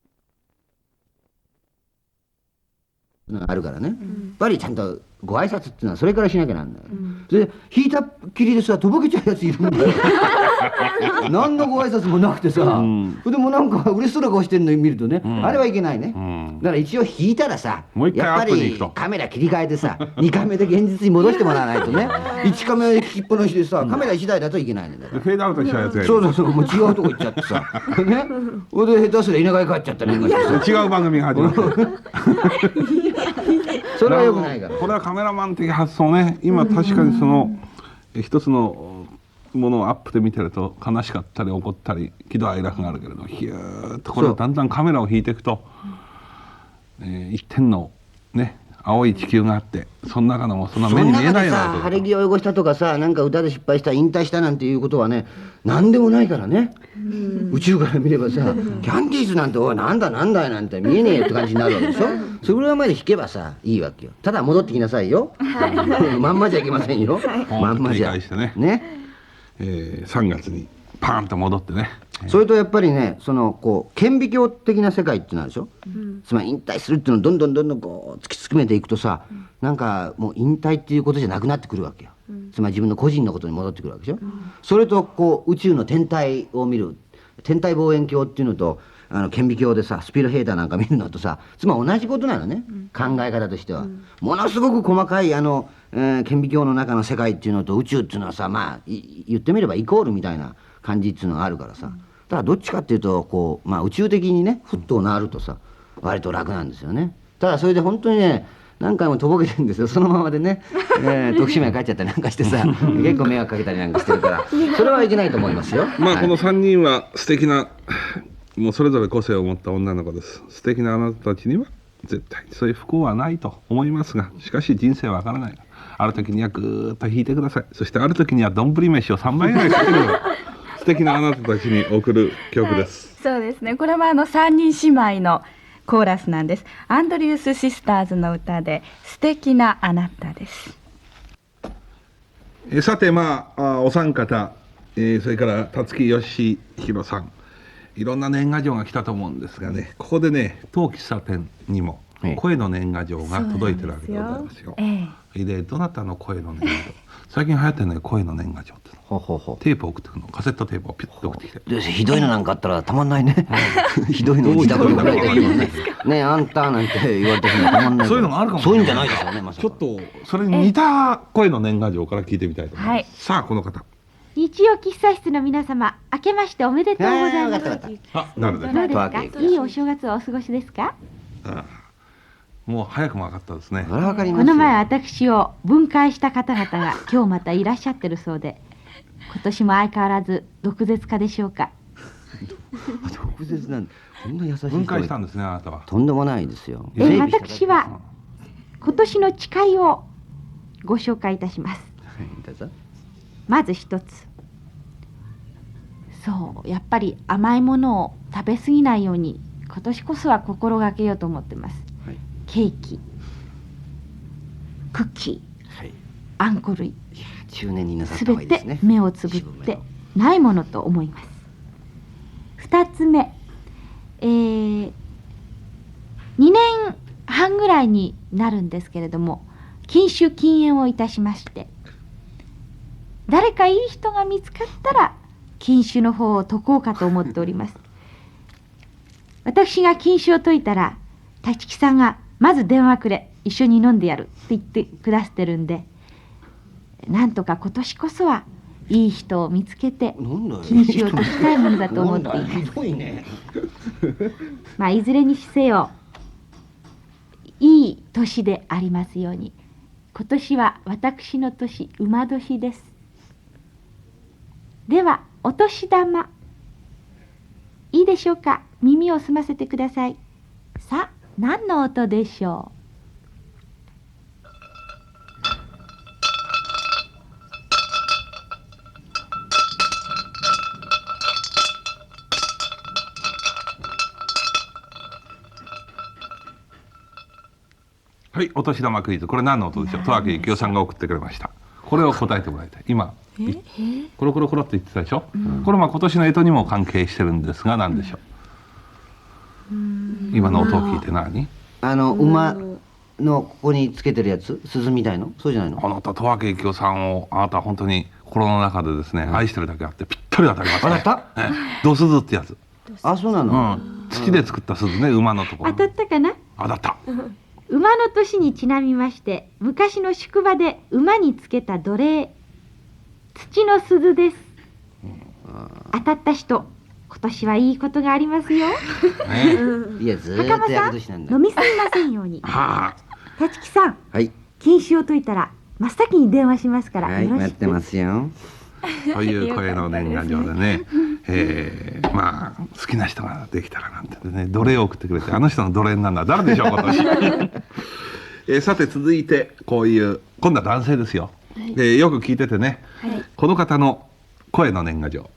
あるからね、うん、やっぱりちゃんとご挨拶っていうのはそれからしなきゃなんだよ、うん、で引いたっきりでさとぼけちゃうやついるんだよ何のご挨拶もなくてさ、うん、でもなんか嬉しそうな顔してるの見るとね、うん、あれはいけないね、うん、だから一応引いたらさもう一回やっぱりカメラ切り替えてさにかいめで現実に戻してもらわないとねいちカメ引きっぱなしでさカメラいちだいだといけないんだよ、 フェードアウトしちゃうやつがいる。 そうそうそう、もう違うとこ行っちゃってさね、それで下手すりゃ田舎へ帰っちゃったりなんかして違う番組が始まるそれはよくないから。 これはカメラマン的発想ね。今確かにその一つのものをアップで見てると悲しかったり怒ったり喜怒哀楽があるけれど、ヒューッとこれをだんだんカメラを引いていくと、えー、一点のね青い地球があって、その中のもそんな目に見えないようなところ、 晴れ着を汚したとかさ、なんか歌で失敗した引退したなんていうことはね何でもないからね、宇宙から見ればさキャンディーズなんておいなんだなんだいなんて見えねえよって感じになるわけでしょそれぐらいまで弾けばさいいわけよ。ただ戻ってきなさいよまんまじゃいけませんよ、まんまじゃ繰り返してね、 ね、 えー、さんがつにパーンと戻ってね。 それとやっぱりね、そのこう顕微鏡的な世界っていうのあるでしょ、うん、つまり引退するっていうのをどんどんどんどんこう突き詰めていくとさ、うん、なんかもう引退っていうことじゃなくなってくるわけよ、うん、つまり自分の個人のことに戻ってくるわけでしょ、うん、それとこう宇宙の天体を見る天体望遠鏡っていうのとあの顕微鏡でさスピードヘーターなんか見るのとさ、つまり同じことなのね、うん、考え方としては、うん、ものすごく細かいあの、えー、顕微鏡の中の世界っていうのと宇宙っていうのはさ、まあ言ってみればイコールみたいな感じっていうのがあるからさ、うん、だからどっちかっていうとこう、まあ、宇宙的にねフットなるとさ割と楽なんですよね。ただそれで本当にね何回もとぼけてるんですよ。そのままでね、えー、徳島へ帰っちゃったりなんかしてさ結構迷惑かけたりなんかしてるからそれはいけないと思いますよ。 まあ、はい、このさんにんは素敵なもうそれぞれ個性を持った女の子です。素敵なあなたたちには絶対にそういう不幸はないと思いますが、しかし人生はわからない。ある時にはぐーっと引いてください。そしてある時には丼飯をさんばいぐらい食べてください。素敵なあなたたちに送る曲です、 はい、そうですね。これはあのさんにん姉妹のコーラスなんです。アンドリュースシスターズの歌で素敵なあなたです。 えさてまああお三方、えー、それから辰木義弘さん、いろんな年賀状が来たと思うんですがね、ここでね当喫茶店にも声の年賀状が届いてるわけでございますよ。ええ、でどなたの声の年賀状最近流行ってるね、声の年賀状ってほうほうほうテープを送ってくるの、カセットテープをピュッと送ってきて、 でひどいのなんかあったらたまんないねひどいのを自宅に送られてくるのねねあんたなんて言われてるのたまんない。 そういうのがあるかもしそういれうんじゃないですよね、まさか。 ちょっとそれに似た声の年賀状から聞いてみたいと思います、はい、さあこの方、 日曜喫茶室の皆様、明けましておめでとうございます。 あ、誰だ。 どうですか。いいお正月をお過ごしですか。 ああ、もう早くも分かったですね。 この前私を分解した方々が今日またいらっしゃってるそうで、今年も相変わらず毒舌家でしょうか。 毒舌なんてこんな優しい人。 分解したんですね、あなたは。 とんでもないですよ。 え私は今年の誓いをご紹介いたします。まず一つ、そうやっぱり甘いものを食べ過ぎないように今年こそは心がけようと思ってます、はい、ケーキ、クッキー、はい、あんこ類、 中年になさった方がいいですね。 全て目をつぶってないものと思います。二つ目、えー、にねんはんぐらいになるんですけれども、禁酒禁煙をいたしまして、 誰かいい人が見つかったら禁酒の方を解こうかと思っております。私が禁酒を解いたら立木さんがまず電話くれ、一緒に飲んでやるって言ってくださってるんで、なんとか今年こそはいい人を見つけて禁酒を解きたいものだと思っています。 ひどいね。 まあいずれにせよいい年でありますように。今年は私の年馬年です。ではお年玉いいでしょうか。耳を澄ませてください。さあ何の音でしょう。 はい、お年玉クイズ。これ何の音でしょう。戸脇幸雄さんが送ってくれました。これを答えてもらいたい。今コロコロコロって言ってたでしょ、うん、これまあ今年の干支にも関係してるんですが何でしょう。今の音を聞いて何。 あの馬のここにつけてるやつ、鈴みたいの、そうじゃないの。 あなた戸脇幸雄さんをあなたは本当に心の中でですね、うん、愛してるだけあってぴったり当たりましたね。 当たった、 えドスズってやつ。 あ、そうなの、 うん、土で作った鈴ね、馬のところ。 当たったかな。 当たった。 馬の年にちなみまして昔の宿場で馬につけた奴隷土の鈴です。当たった人今年はいいことがありますよ。 いやずーっと厄年なんだ。 飲みすぎませんように。立木さん、 はい、 禁酒を解いたら真っ先に電話しますから、 はい、 よろしく。 待ってますよ。 という声の年賀状でね、えー、まあ好きな人ができたらなんてね、奴隷を送ってくれて、あの人の奴隷なんだ誰でしょう今年。えー、さて続いてこういう今度は男性ですよ、はい、えー、よく聞いててね、はい、この方の声の年賀状。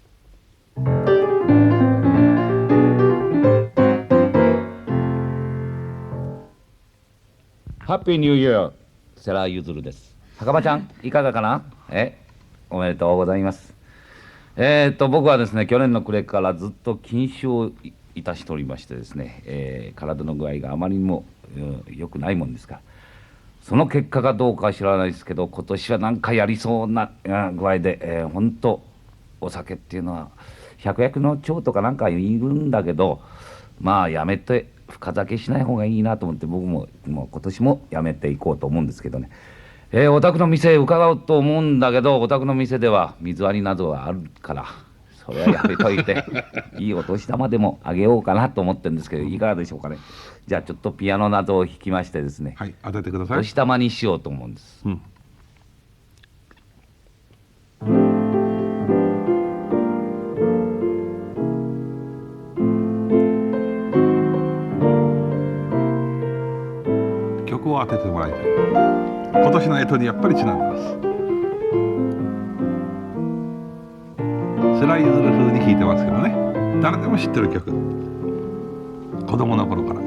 ハッピーニューイヤー、世良ゆずるです。坂場ちゃんいかがかな。えおめでとうございます。えー、っと僕はですね、去年の暮れからずっと禁酒をいたしておりましてですね、えー、体の具合があまりにも良くないもんですから、その結果がどうかは知らないですけど、今年は何かやりそうな具合で、えー、本当お酒っていうのは百薬の長とかなんか言うんだけど、まあやめて深酒しない方がいいなと思って、僕ももう今年もやめていこうと思うんですけどね。えー、お宅の店伺おうと思うんだけど、お宅の店では水割りなどがあるから、それはやめといていいお年玉でもあげようかなと思ってるんですけど、いかがでしょうかね。じゃあちょっとピアノなどを弾きましてですね、 はい、当ててください。 お年玉にしようと思うんです、うん。 曲を当ててもらいたい。今年の干支にやっぱりちなんでます。世良ゆずる風に弾いてますけどね、誰でも知ってる曲、子供の頃から。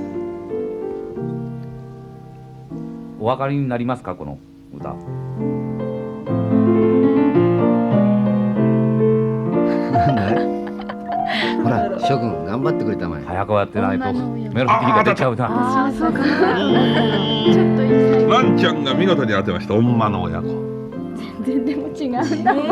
お分かりになりますか、この歌。 ほら諸君頑張ってくれたまえ。 早くやってないとメロディーが出ちゃうな。 ああそうかな。ちょっといい。 ランちゃんが見事に当てました。女の親子。 全然でも違うんだ。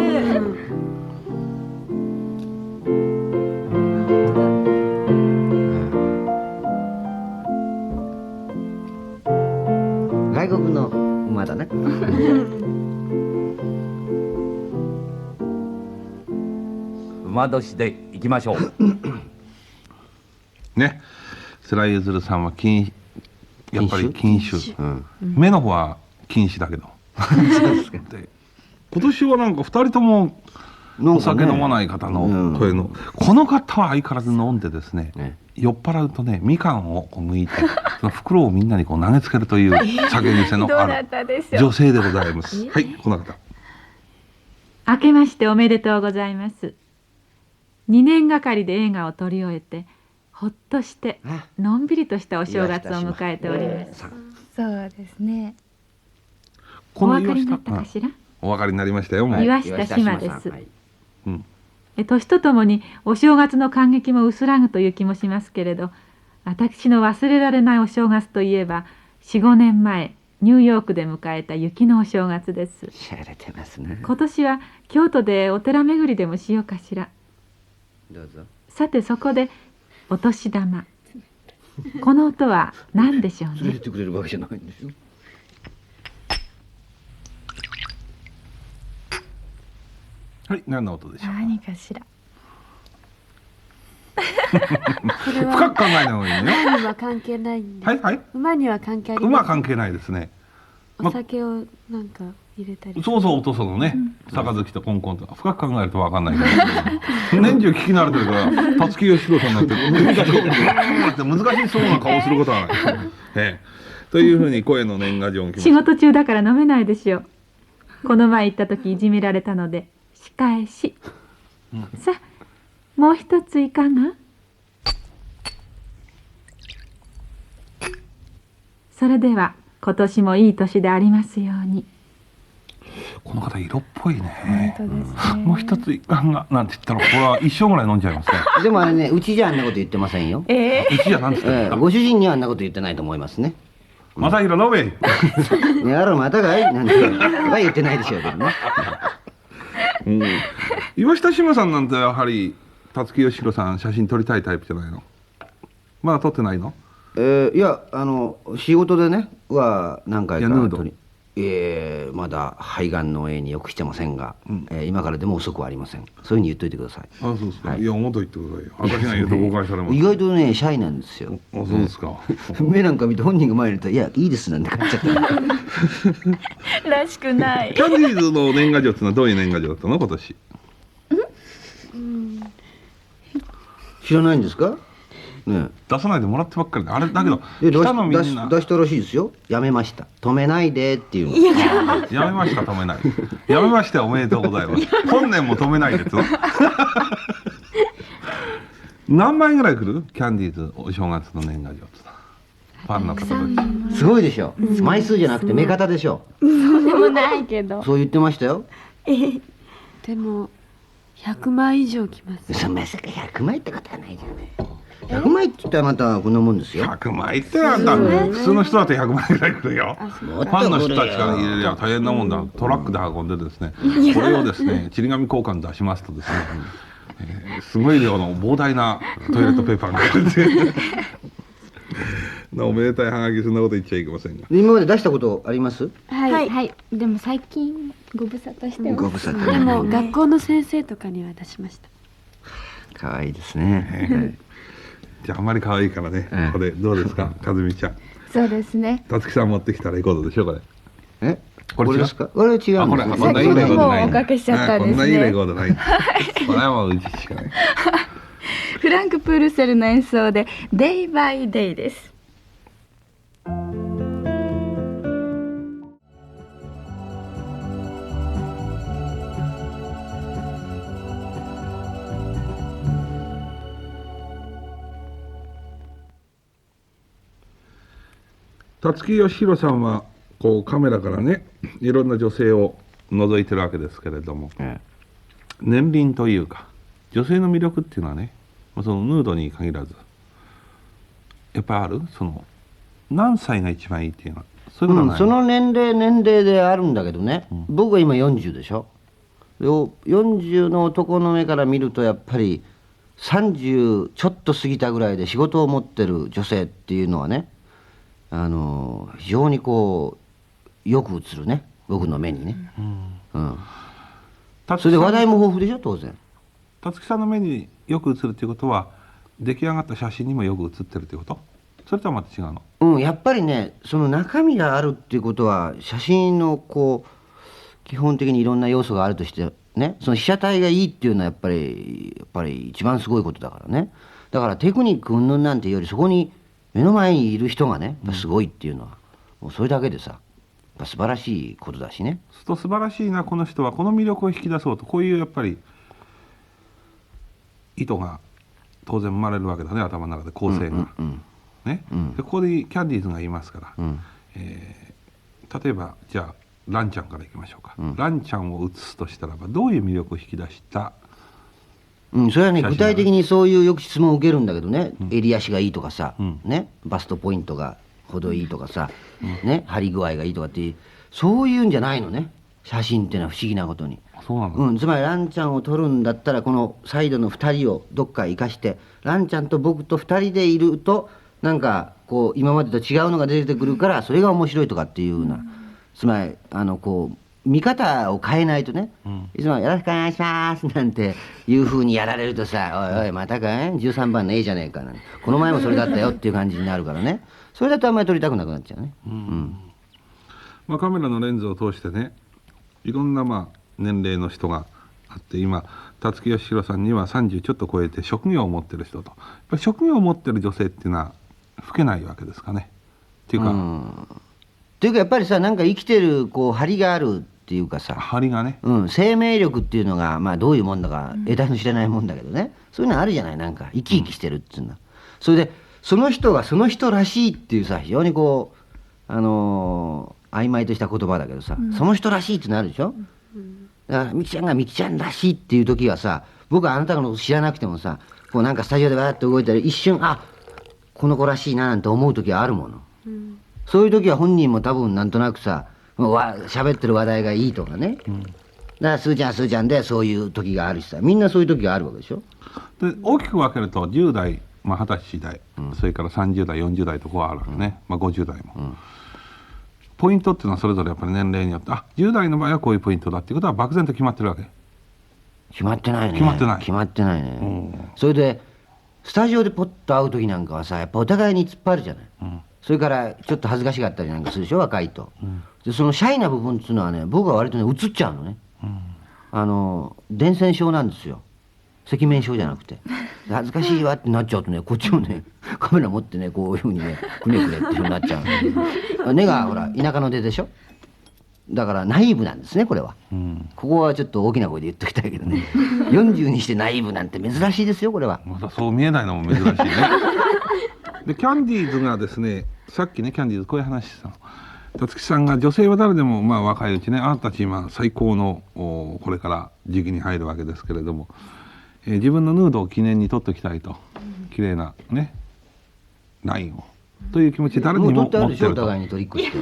外国の馬だね。 馬年でいきましょう。 ね、世良ゆずるさんは禁やっぱり禁酒、うん、目の方は禁止だけどで今年はなんかふたりともお酒飲まない方の声の、うん、この方は相変わらず飲んでですね、ね、酔っ払うとね、みかんをこう剥いてその袋をみんなにこう投げつけるという酒癖のある女性でございます。はい、この方。 明けましておめでとうございます。にねんがかりで映画を撮り終えて、ほっとしてのんびりとしたお正月を迎えております。 そうですね。 お分かりになったかしら。 お分かりになりましたよ。もう岩下志麻です。 はい、うん、 え年とともにお正月の感激も薄らぐという気もしますけれど、私の忘れられないお正月といえばよん、ごねんまえニューヨークで迎えた雪のお正月です。 しゃれてますね。 今年は京都でお寺巡りでもしようかしら。 どうぞ。 さてそこでお年玉、この音は何でしょうね。 連れてってくれるわけじゃないんですよ。 はい、何の音でしょう。 何かしら。 それは深く考えない方がいいね。 馬には関係ないんで、 はいはい。 馬には関係あります。 馬は関係ないですね。 お酒をなんか入れたり、 そうそう、音そのね、杯とコンコンとか深く考えると分かんないけど、年中聞き慣れてるから、辰木義郎さんなんて難しい難しそうな顔することはない。ええ、というふうに声の年賀状も来ま仕事中だから飲めないでしょう。この前行った時いじめられたので仕返し、さあもう一ついかが。それでは今年もいい年でありますように。 この方色っぽいね。もう一ついかんがなんて言ったらこれは一生ぐらい飲んじゃいますね。 でもあれね、うちじゃあんなこと言ってませんよ。 えうちじゃなんつってええ、ご主人にはあんなこと言ってないと思いますね。 正弘飲め。 ね、あらまたかいなんては言ってないでしょうけどね。 うん、岩下志麻さんなんてやはり辰木義郎さん写真撮りたいタイプじゃないの。まだ撮ってないの。 えー、いやあの仕事でねは何回かいやヌード撮り、えー、まだ肺がんの絵によくしてませんが、うんえー、今からでも遅くはありません。そういうふうに言っといてください。 あ、そうですか。 はいいや、もっと言ってくださいよ。私が言うと誤解されます。 意外とねシャイなんですよ。 あ、そうですか。 目なんか見て本人が前にいると「いやいいです」なんて書っちゃったらしくないキャンディーズの年賀状ってのはどういう年賀状だったの今年。 知らないんですかね。 出さないでもらってばっかりであれだけどで出来たのみし出しんな出したらしいですよ。やめました止めないでっていうの。 やめました止めないやめましておめでとうございます本年も止めないですよ何枚ぐらい来るキャンディーズお正月の年賀状ってさファンの方たちすごいでしょ。枚数じゃなくて目方でしょ。 でもないけど。 そう言ってましたよ。 でもひゃくまい以上きます。 そまさかひゃくまいってことはないじゃない。ひゃくまいって言ったらあなたはこんなもんですよ。 ひゃくまいってなんだ普通の人だってひゃくまいぐらい来るよ。ファンの人たちから入れりゃ大変なもんだ。トラックで運んでですねこれをですねちり紙交換出しますとですね、えー、すごい量の膨大なトイレットペーパーが出ておめでたいハガキそんなこと言っちゃいけませんが。 今まで出したことあります？ はいはい。でも最近ご無沙汰してます。 ご無沙汰。 でも学校の先生とかには出しました。 可愛いですね。 じゃああんまり可愛いからね、 ええ、 これどうですか和美ちゃん。 そうですね。 辰木さん持ってきたレコードでしょこれ。 えこれ違うですか。これは違うあこれんです。 こんないいレコードない。 おかけしちゃったんですねこんないいレコードない。これはもううちしかない。 フランク・プールセルの演奏で「デイバイデイ」です。 辰木義弘さんはこうカメラからねいろんな女性を覗いてるわけですけれども、ええ、年輪というか女性の魅力っていうのはねそのヌードに限らずやっぱりあるその何歳が一番いいっていうのはそういうことはない、 うん、その年齢年齢であるんだけどね、うん、僕は今よんじゅうでしょ。よんじゅうの男の目から見るとやっぱりさんじゅうちょっと過ぎたぐらいで仕事を持ってる女性っていうのはねあの非常にこうよく映るね僕の目にね、うんうん、それで話題も豊富でしょ当然。 辰木さんの目によく映るっていうことは出来上がった写真にもよく写ってるっていうこと？それとはまた違うの？ うん、やっぱりねその中身があるっていうことは写真のこう基本的にいろんな要素があるとしてねその被写体がいいっていうのはやっぱりやっぱり一番すごいことだからね。だからテクニック云々なんていうよりそこに目の前にいる人がねやっぱすごいっていうのは、うん、もうそれだけでさやっぱ素晴らしいことだしね。 そうすると素晴らしいなこの人はこの魅力を引き出そうとこういうやっぱり意図が当然生まれるわけだね頭の中で構成が、うんうんうんねうん、でここでキャンディーズが言いますから、うんえー、例えばじゃあランちゃんからいきましょうか、うん、ランちゃんを写すとしたらばどういう魅力を引き出した、 うん、それはね具体的にそういうよく質問を受けるんだけどね、うん、襟足がいいとかさ、うんね、バストポイントが程いいとかさ、ね、張り具合がいいとかっていうそういうんじゃないのね、写真っていうのは不思議なことに。 そうなの、 うん、つまりランちゃんを撮るんだったらこのサイドのふたりをどっか生かしてランちゃんと僕とふたりでいるとなんかこう今までと違うのが出てくるからそれが面白いとかっていうような、つまりあのこう見方を変えないとね、うん、いつも「よろしくお願いします」なんていうふうにやられるとさ「おいおいまたかいじゅうさんばんの A じゃねえか」なんてこの前もそれだったよっていう感じになるからね、それだとあんまり撮りたくなくなっちゃうね。うん、うん、 まあ、カメラのレンズを通してねいろんなまあ年齢の人があって今辰木義弘さんにはさんじゅうちょっと超えて職業を持ってる人とやっぱり職業を持ってる女性っていうのは老けないわけですかねっていうか、うん、 っていうかやっぱりさなんか生きてるこう張りがあるっていうかさ張りがね、 うん、生命力っていうのがまあどういうもんだか得体の知れないもんだけどね、そういうのあるじゃない、なんか生き生きしてるっていうのは、それでその人がその人らしいっていうさ非常にこうあのー、曖昧とした言葉だけどさ、うん、その人らしいってのあるでしょ、うん、だからみきちゃんがみきちゃんらしいっていう時はさ僕はあなたのこと知らなくてもさこうなんかスタジオでわーっと動いたら一瞬あこの子らしいななんて思う時はあるもの、うん、そういう時は本人も多分なんとなくさわ喋ってる話題がいいとかね、うん、だからスーちゃんスーちゃんでそういう時があるしさみんなそういう時があるわけでしょ。 で大きく分けるとじゅう代、まあ、はたち代、うん、それからさんじゅう代よんじゅう代とこうあるわけね、うんまあ、ごじゅう代も、うん、ポイントっていうのはそれぞれやっぱり年齢によってあじゅう代の場合はこういうポイントだっていうことは漠然と決まってるわけ。 決まってないね。 決まってない決まってないね、うん、それでスタジオでポッと会う時なんかはさやっぱお互いに突っ張るじゃない、うん、それからちょっと恥ずかしがったりなんかするでしょ若いと、うん、でそのシャイな部分っていうのはね僕は割とね映っちゃうのね、うん、あの伝染症なんですよ、赤面症じゃなくて恥ずかしいわってなっちゃうとねこっちもねカメラ持ってねこういうふうにねくねくねっていうふうになっちゃう根がほら田舎の出でしょ、だからナイーブなんですねこれは、うん、ここはちょっと大きな声で言っときたいけどねよんじゅうにしてナイーブなんて珍しいですよこれは。 またそう見えないのも珍しいねでキャンディーズがですねさっきねキャンディーズこういう話したの辰木さんが女性は誰でもまあ若いうちねあなたたち今最高のこれから時期に入るわけですけれども、えー、自分のヌードを記念に撮っておきたいと、うん、綺麗なねラインをという気持ち誰にも持ってると。 お互いにトリックして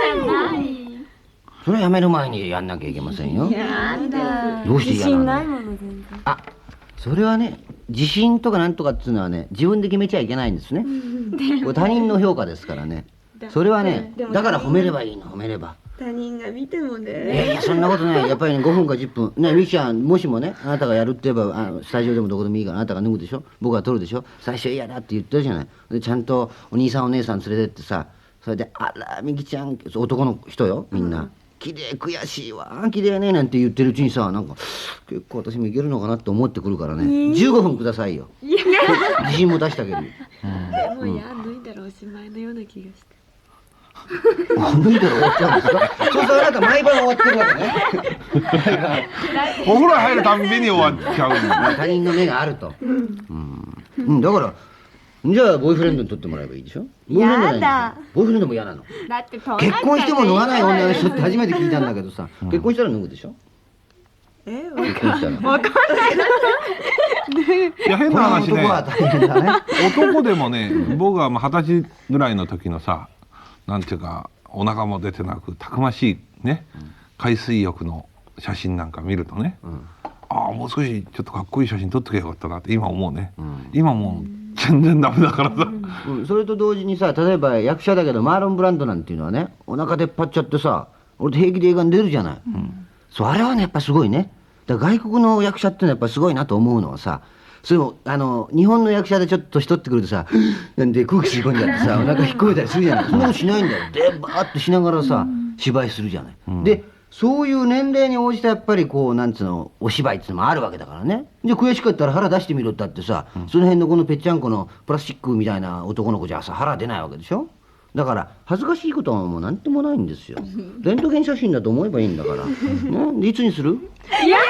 それはやめる前にやんなきゃいけませんよ。 なんだどうして嫌なの。自信ないもの全然。 あ、それはね自信とかなんとかっていうのはね自分で決めちゃいけないんですねこれ他人の評価ですからね。それはねだから褒めればいいの褒めれば他人が見てもね。 いやいやそんなことないやっぱり、ね、ごふんかじゅっぷんねみきちゃんもしもねあなたがやるって言えばあのスタジオでもどこでもいいからあなたが脱ぐでしょ僕が撮るでしょ最初嫌だって言ってるじゃない。でちゃんとお兄さんお姉さん連れてってさそれであらみきちゃん男の人よみんな、うん綺麗悔しいわ綺麗ねなんて言ってるうちにさなんか結構私もいけるのかなって思ってくるからね、えー、じゅうごふんくださいよ自信も出してあげる。 でもいや脱いだらおしまいのような気がして脱いだら終わっちゃうんですかそうするとあなた毎晩終わってるわけねお風呂入るたんびに終わっちゃうんだ他人の目があると、うんうん、だからじゃあボーイフレンドに撮ってもらえばいいでしょ。ボーイフレンドないんですよ。ボーイフレンドも嫌なの。 だって結婚しても脱がない女の人って初めて聞いたんだけどさ、うん、結婚したら脱ぐでしょ。 え結婚したらわかんないいや変な話ね男でもね僕は二十歳ぐらいの時のさなんていうかお腹も出てなくたくましいね、うん、海水浴の写真なんか見るとね、うん、ああもう少しちょっとかっこいい写真撮っとけばよかったなって今思うね、うん、今もう全然ダメだからさ、 うん、それと同時にさ例えば役者だけどマーロン・ブランドなんていうのはねお腹出っ張っちゃってさ俺と平気で映画に出るじゃない、うん、そうあれはねやっぱすごいね。だから外国の役者ってのはやっぱすごいなと思うのはさそれもあの日本の役者でちょっと太ってくるとさなんで空気吸い込んじゃってさお腹引っ込めたりするじゃない。そんなことしないんだよでバーッとしながらさ芝居するじゃない、うん、でそういう年齢に応じたやっぱりこうなんつうのお芝居っていうのもあるわけだからね。じゃあ悔しかったら腹出してみろってあってさ、うん、その辺のこのぺっちゃんこのプラスチックみたいな男の子じゃさ腹出ないわけでしょ。だから恥ずかしいことはもうなんともないんですよ。レントゲン写真だと思えばいいんだから、ね、でいつにする？いや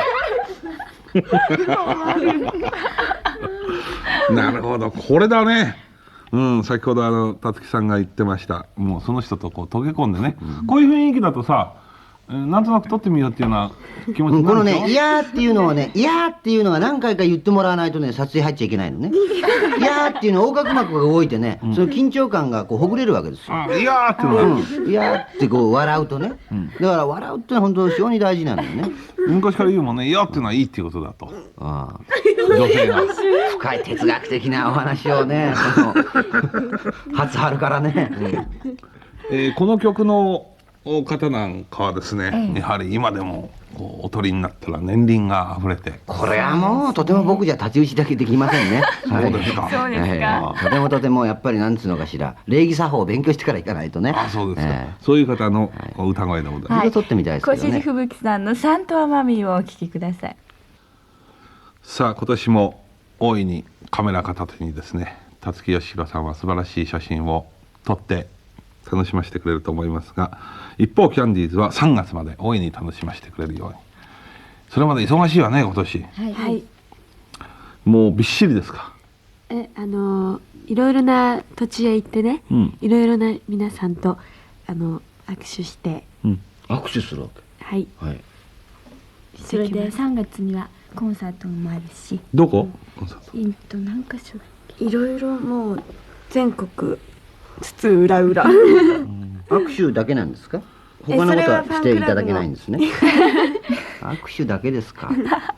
なるほどこれだね。うん、先ほどあの辰木さんが言ってましたもうその人とこう溶け込んでね、うん、こういう雰囲気だとさうんなんとなく撮ってみようっていうような気持ちうんこのになるでしょ。 ね「いや」っていうのはね「いや」っていうのは何回か言ってもらわないとね撮影入っちゃいけないのね。「いや」っていうのは横隔膜が動いてね、その緊張感がこうほぐれるわけですよ。 あいやーっていうのは、 うん、いやってこう笑うとね、だから笑うってのは本当非常に大事なんだよね。 昔から言うもんね、いやっていうのはいいっていうことだと。 ああ女性が。 深い哲学的なお話をねその初春からね、 えーこの曲の方なんかはですね、やはり今でもこうおとりになったら年輪が溢れて。 これはもうとても僕じゃ太刀打ちだけできませんね。 そうですか。 そうですか。 とてもとてもやっぱりなんつうのかしら、礼儀作法を勉強してからいかないとね。 あそうですか、 えそういう方の歌声でございます。 え撮ってみたいですけ越路どね。 吹雪さんのサントアマミーをお聞きください。 さあ今年も大いにカメラ片手にですね、辰木義弘さんは素晴らしい写真を撮って楽しませてくれると思いますが、一方キャンディーズはさんがつまで大いに楽しませてくれるように。それまで忙しいわね今年。 はい。 もうびっしりですか。 えあのいろいろな土地へ行ってね、 うんいろいろな皆さんとあの握手して、 握手するわはい。 け。はい。 それでさんがつにはコンサートもあるし、 どこ？コンサート。 えっと何か所だっけ。 いろいろもう全国津々浦々 握手だけなんですか？ え他のことはそれはファンしていただけないんですね。握手だけですか。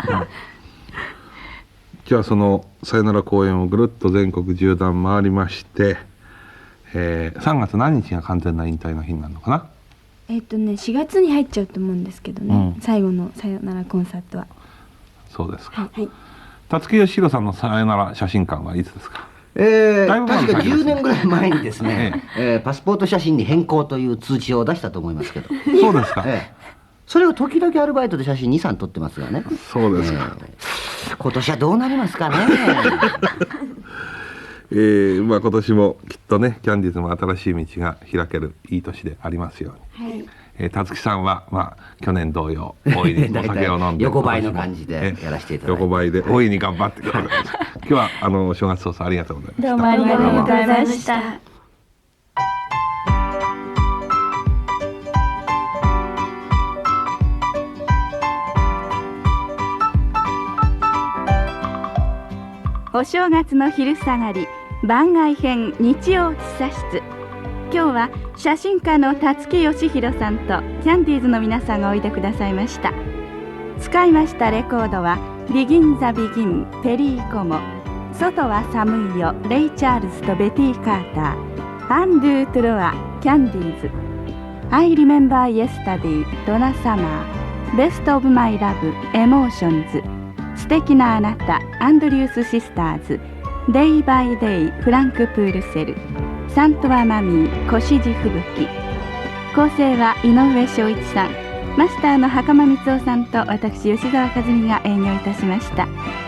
じゃあそのさよなら公演をぐるっと全国縦断回りまして、えー、さんがつ何日が完全な引退の日になるのかな。 えっとねしがつに入っちゃうと思うんですけどね、 うん最後のさよならコンサートは。 そうですか。 はい辰木義弘さんのさよなら写真館はいつですか。 えー、 だいぶ前に確か書いてますねじゅうねんぐらい前にですね、えーパスポート写真に変更という通知を出したと思いますけど、 そうですか。 ええそれを時々アルバイトで写真に、さん撮ってますがね。 そうですか。 えー今年はどうなりますかね。 えー、まあ今年もきっとねキャンディーズも新しい道が開けるいい年でありますように。はい。えー、辰木さんはまあ去年同様大いにお酒を飲んで横ばいの感じでやらせていただいて、 横ばいで大いに頑張ってください。今日はあの正月早々ありがとうございました。 どうもありがとうございまし。 したた。 お正月の昼下がり番外編日曜喫茶室。今日は写真家の辰木義弘さんとキャンディーズの皆さんがおいでくださいました。使いましたレコードはビギン・ザ・ビギン、ペリー・コモ、外は寒いよ、レイ・チャールズとベティ・カーター、アンドゥ・トゥロア、キャンディーズ、I Remember Yesterday、ドナ・サマー、ベスト・オブ・マイ・ラブ、エモーションズ、素敵なあなた、アンドリュース・シスターズ、デイ・バイ・デイ、フランク・プールセル、サントア・マミー、越路吹雪。構成は井上翔一さん、マスターの袴光夫さんと私吉澤和美が営業いたしました。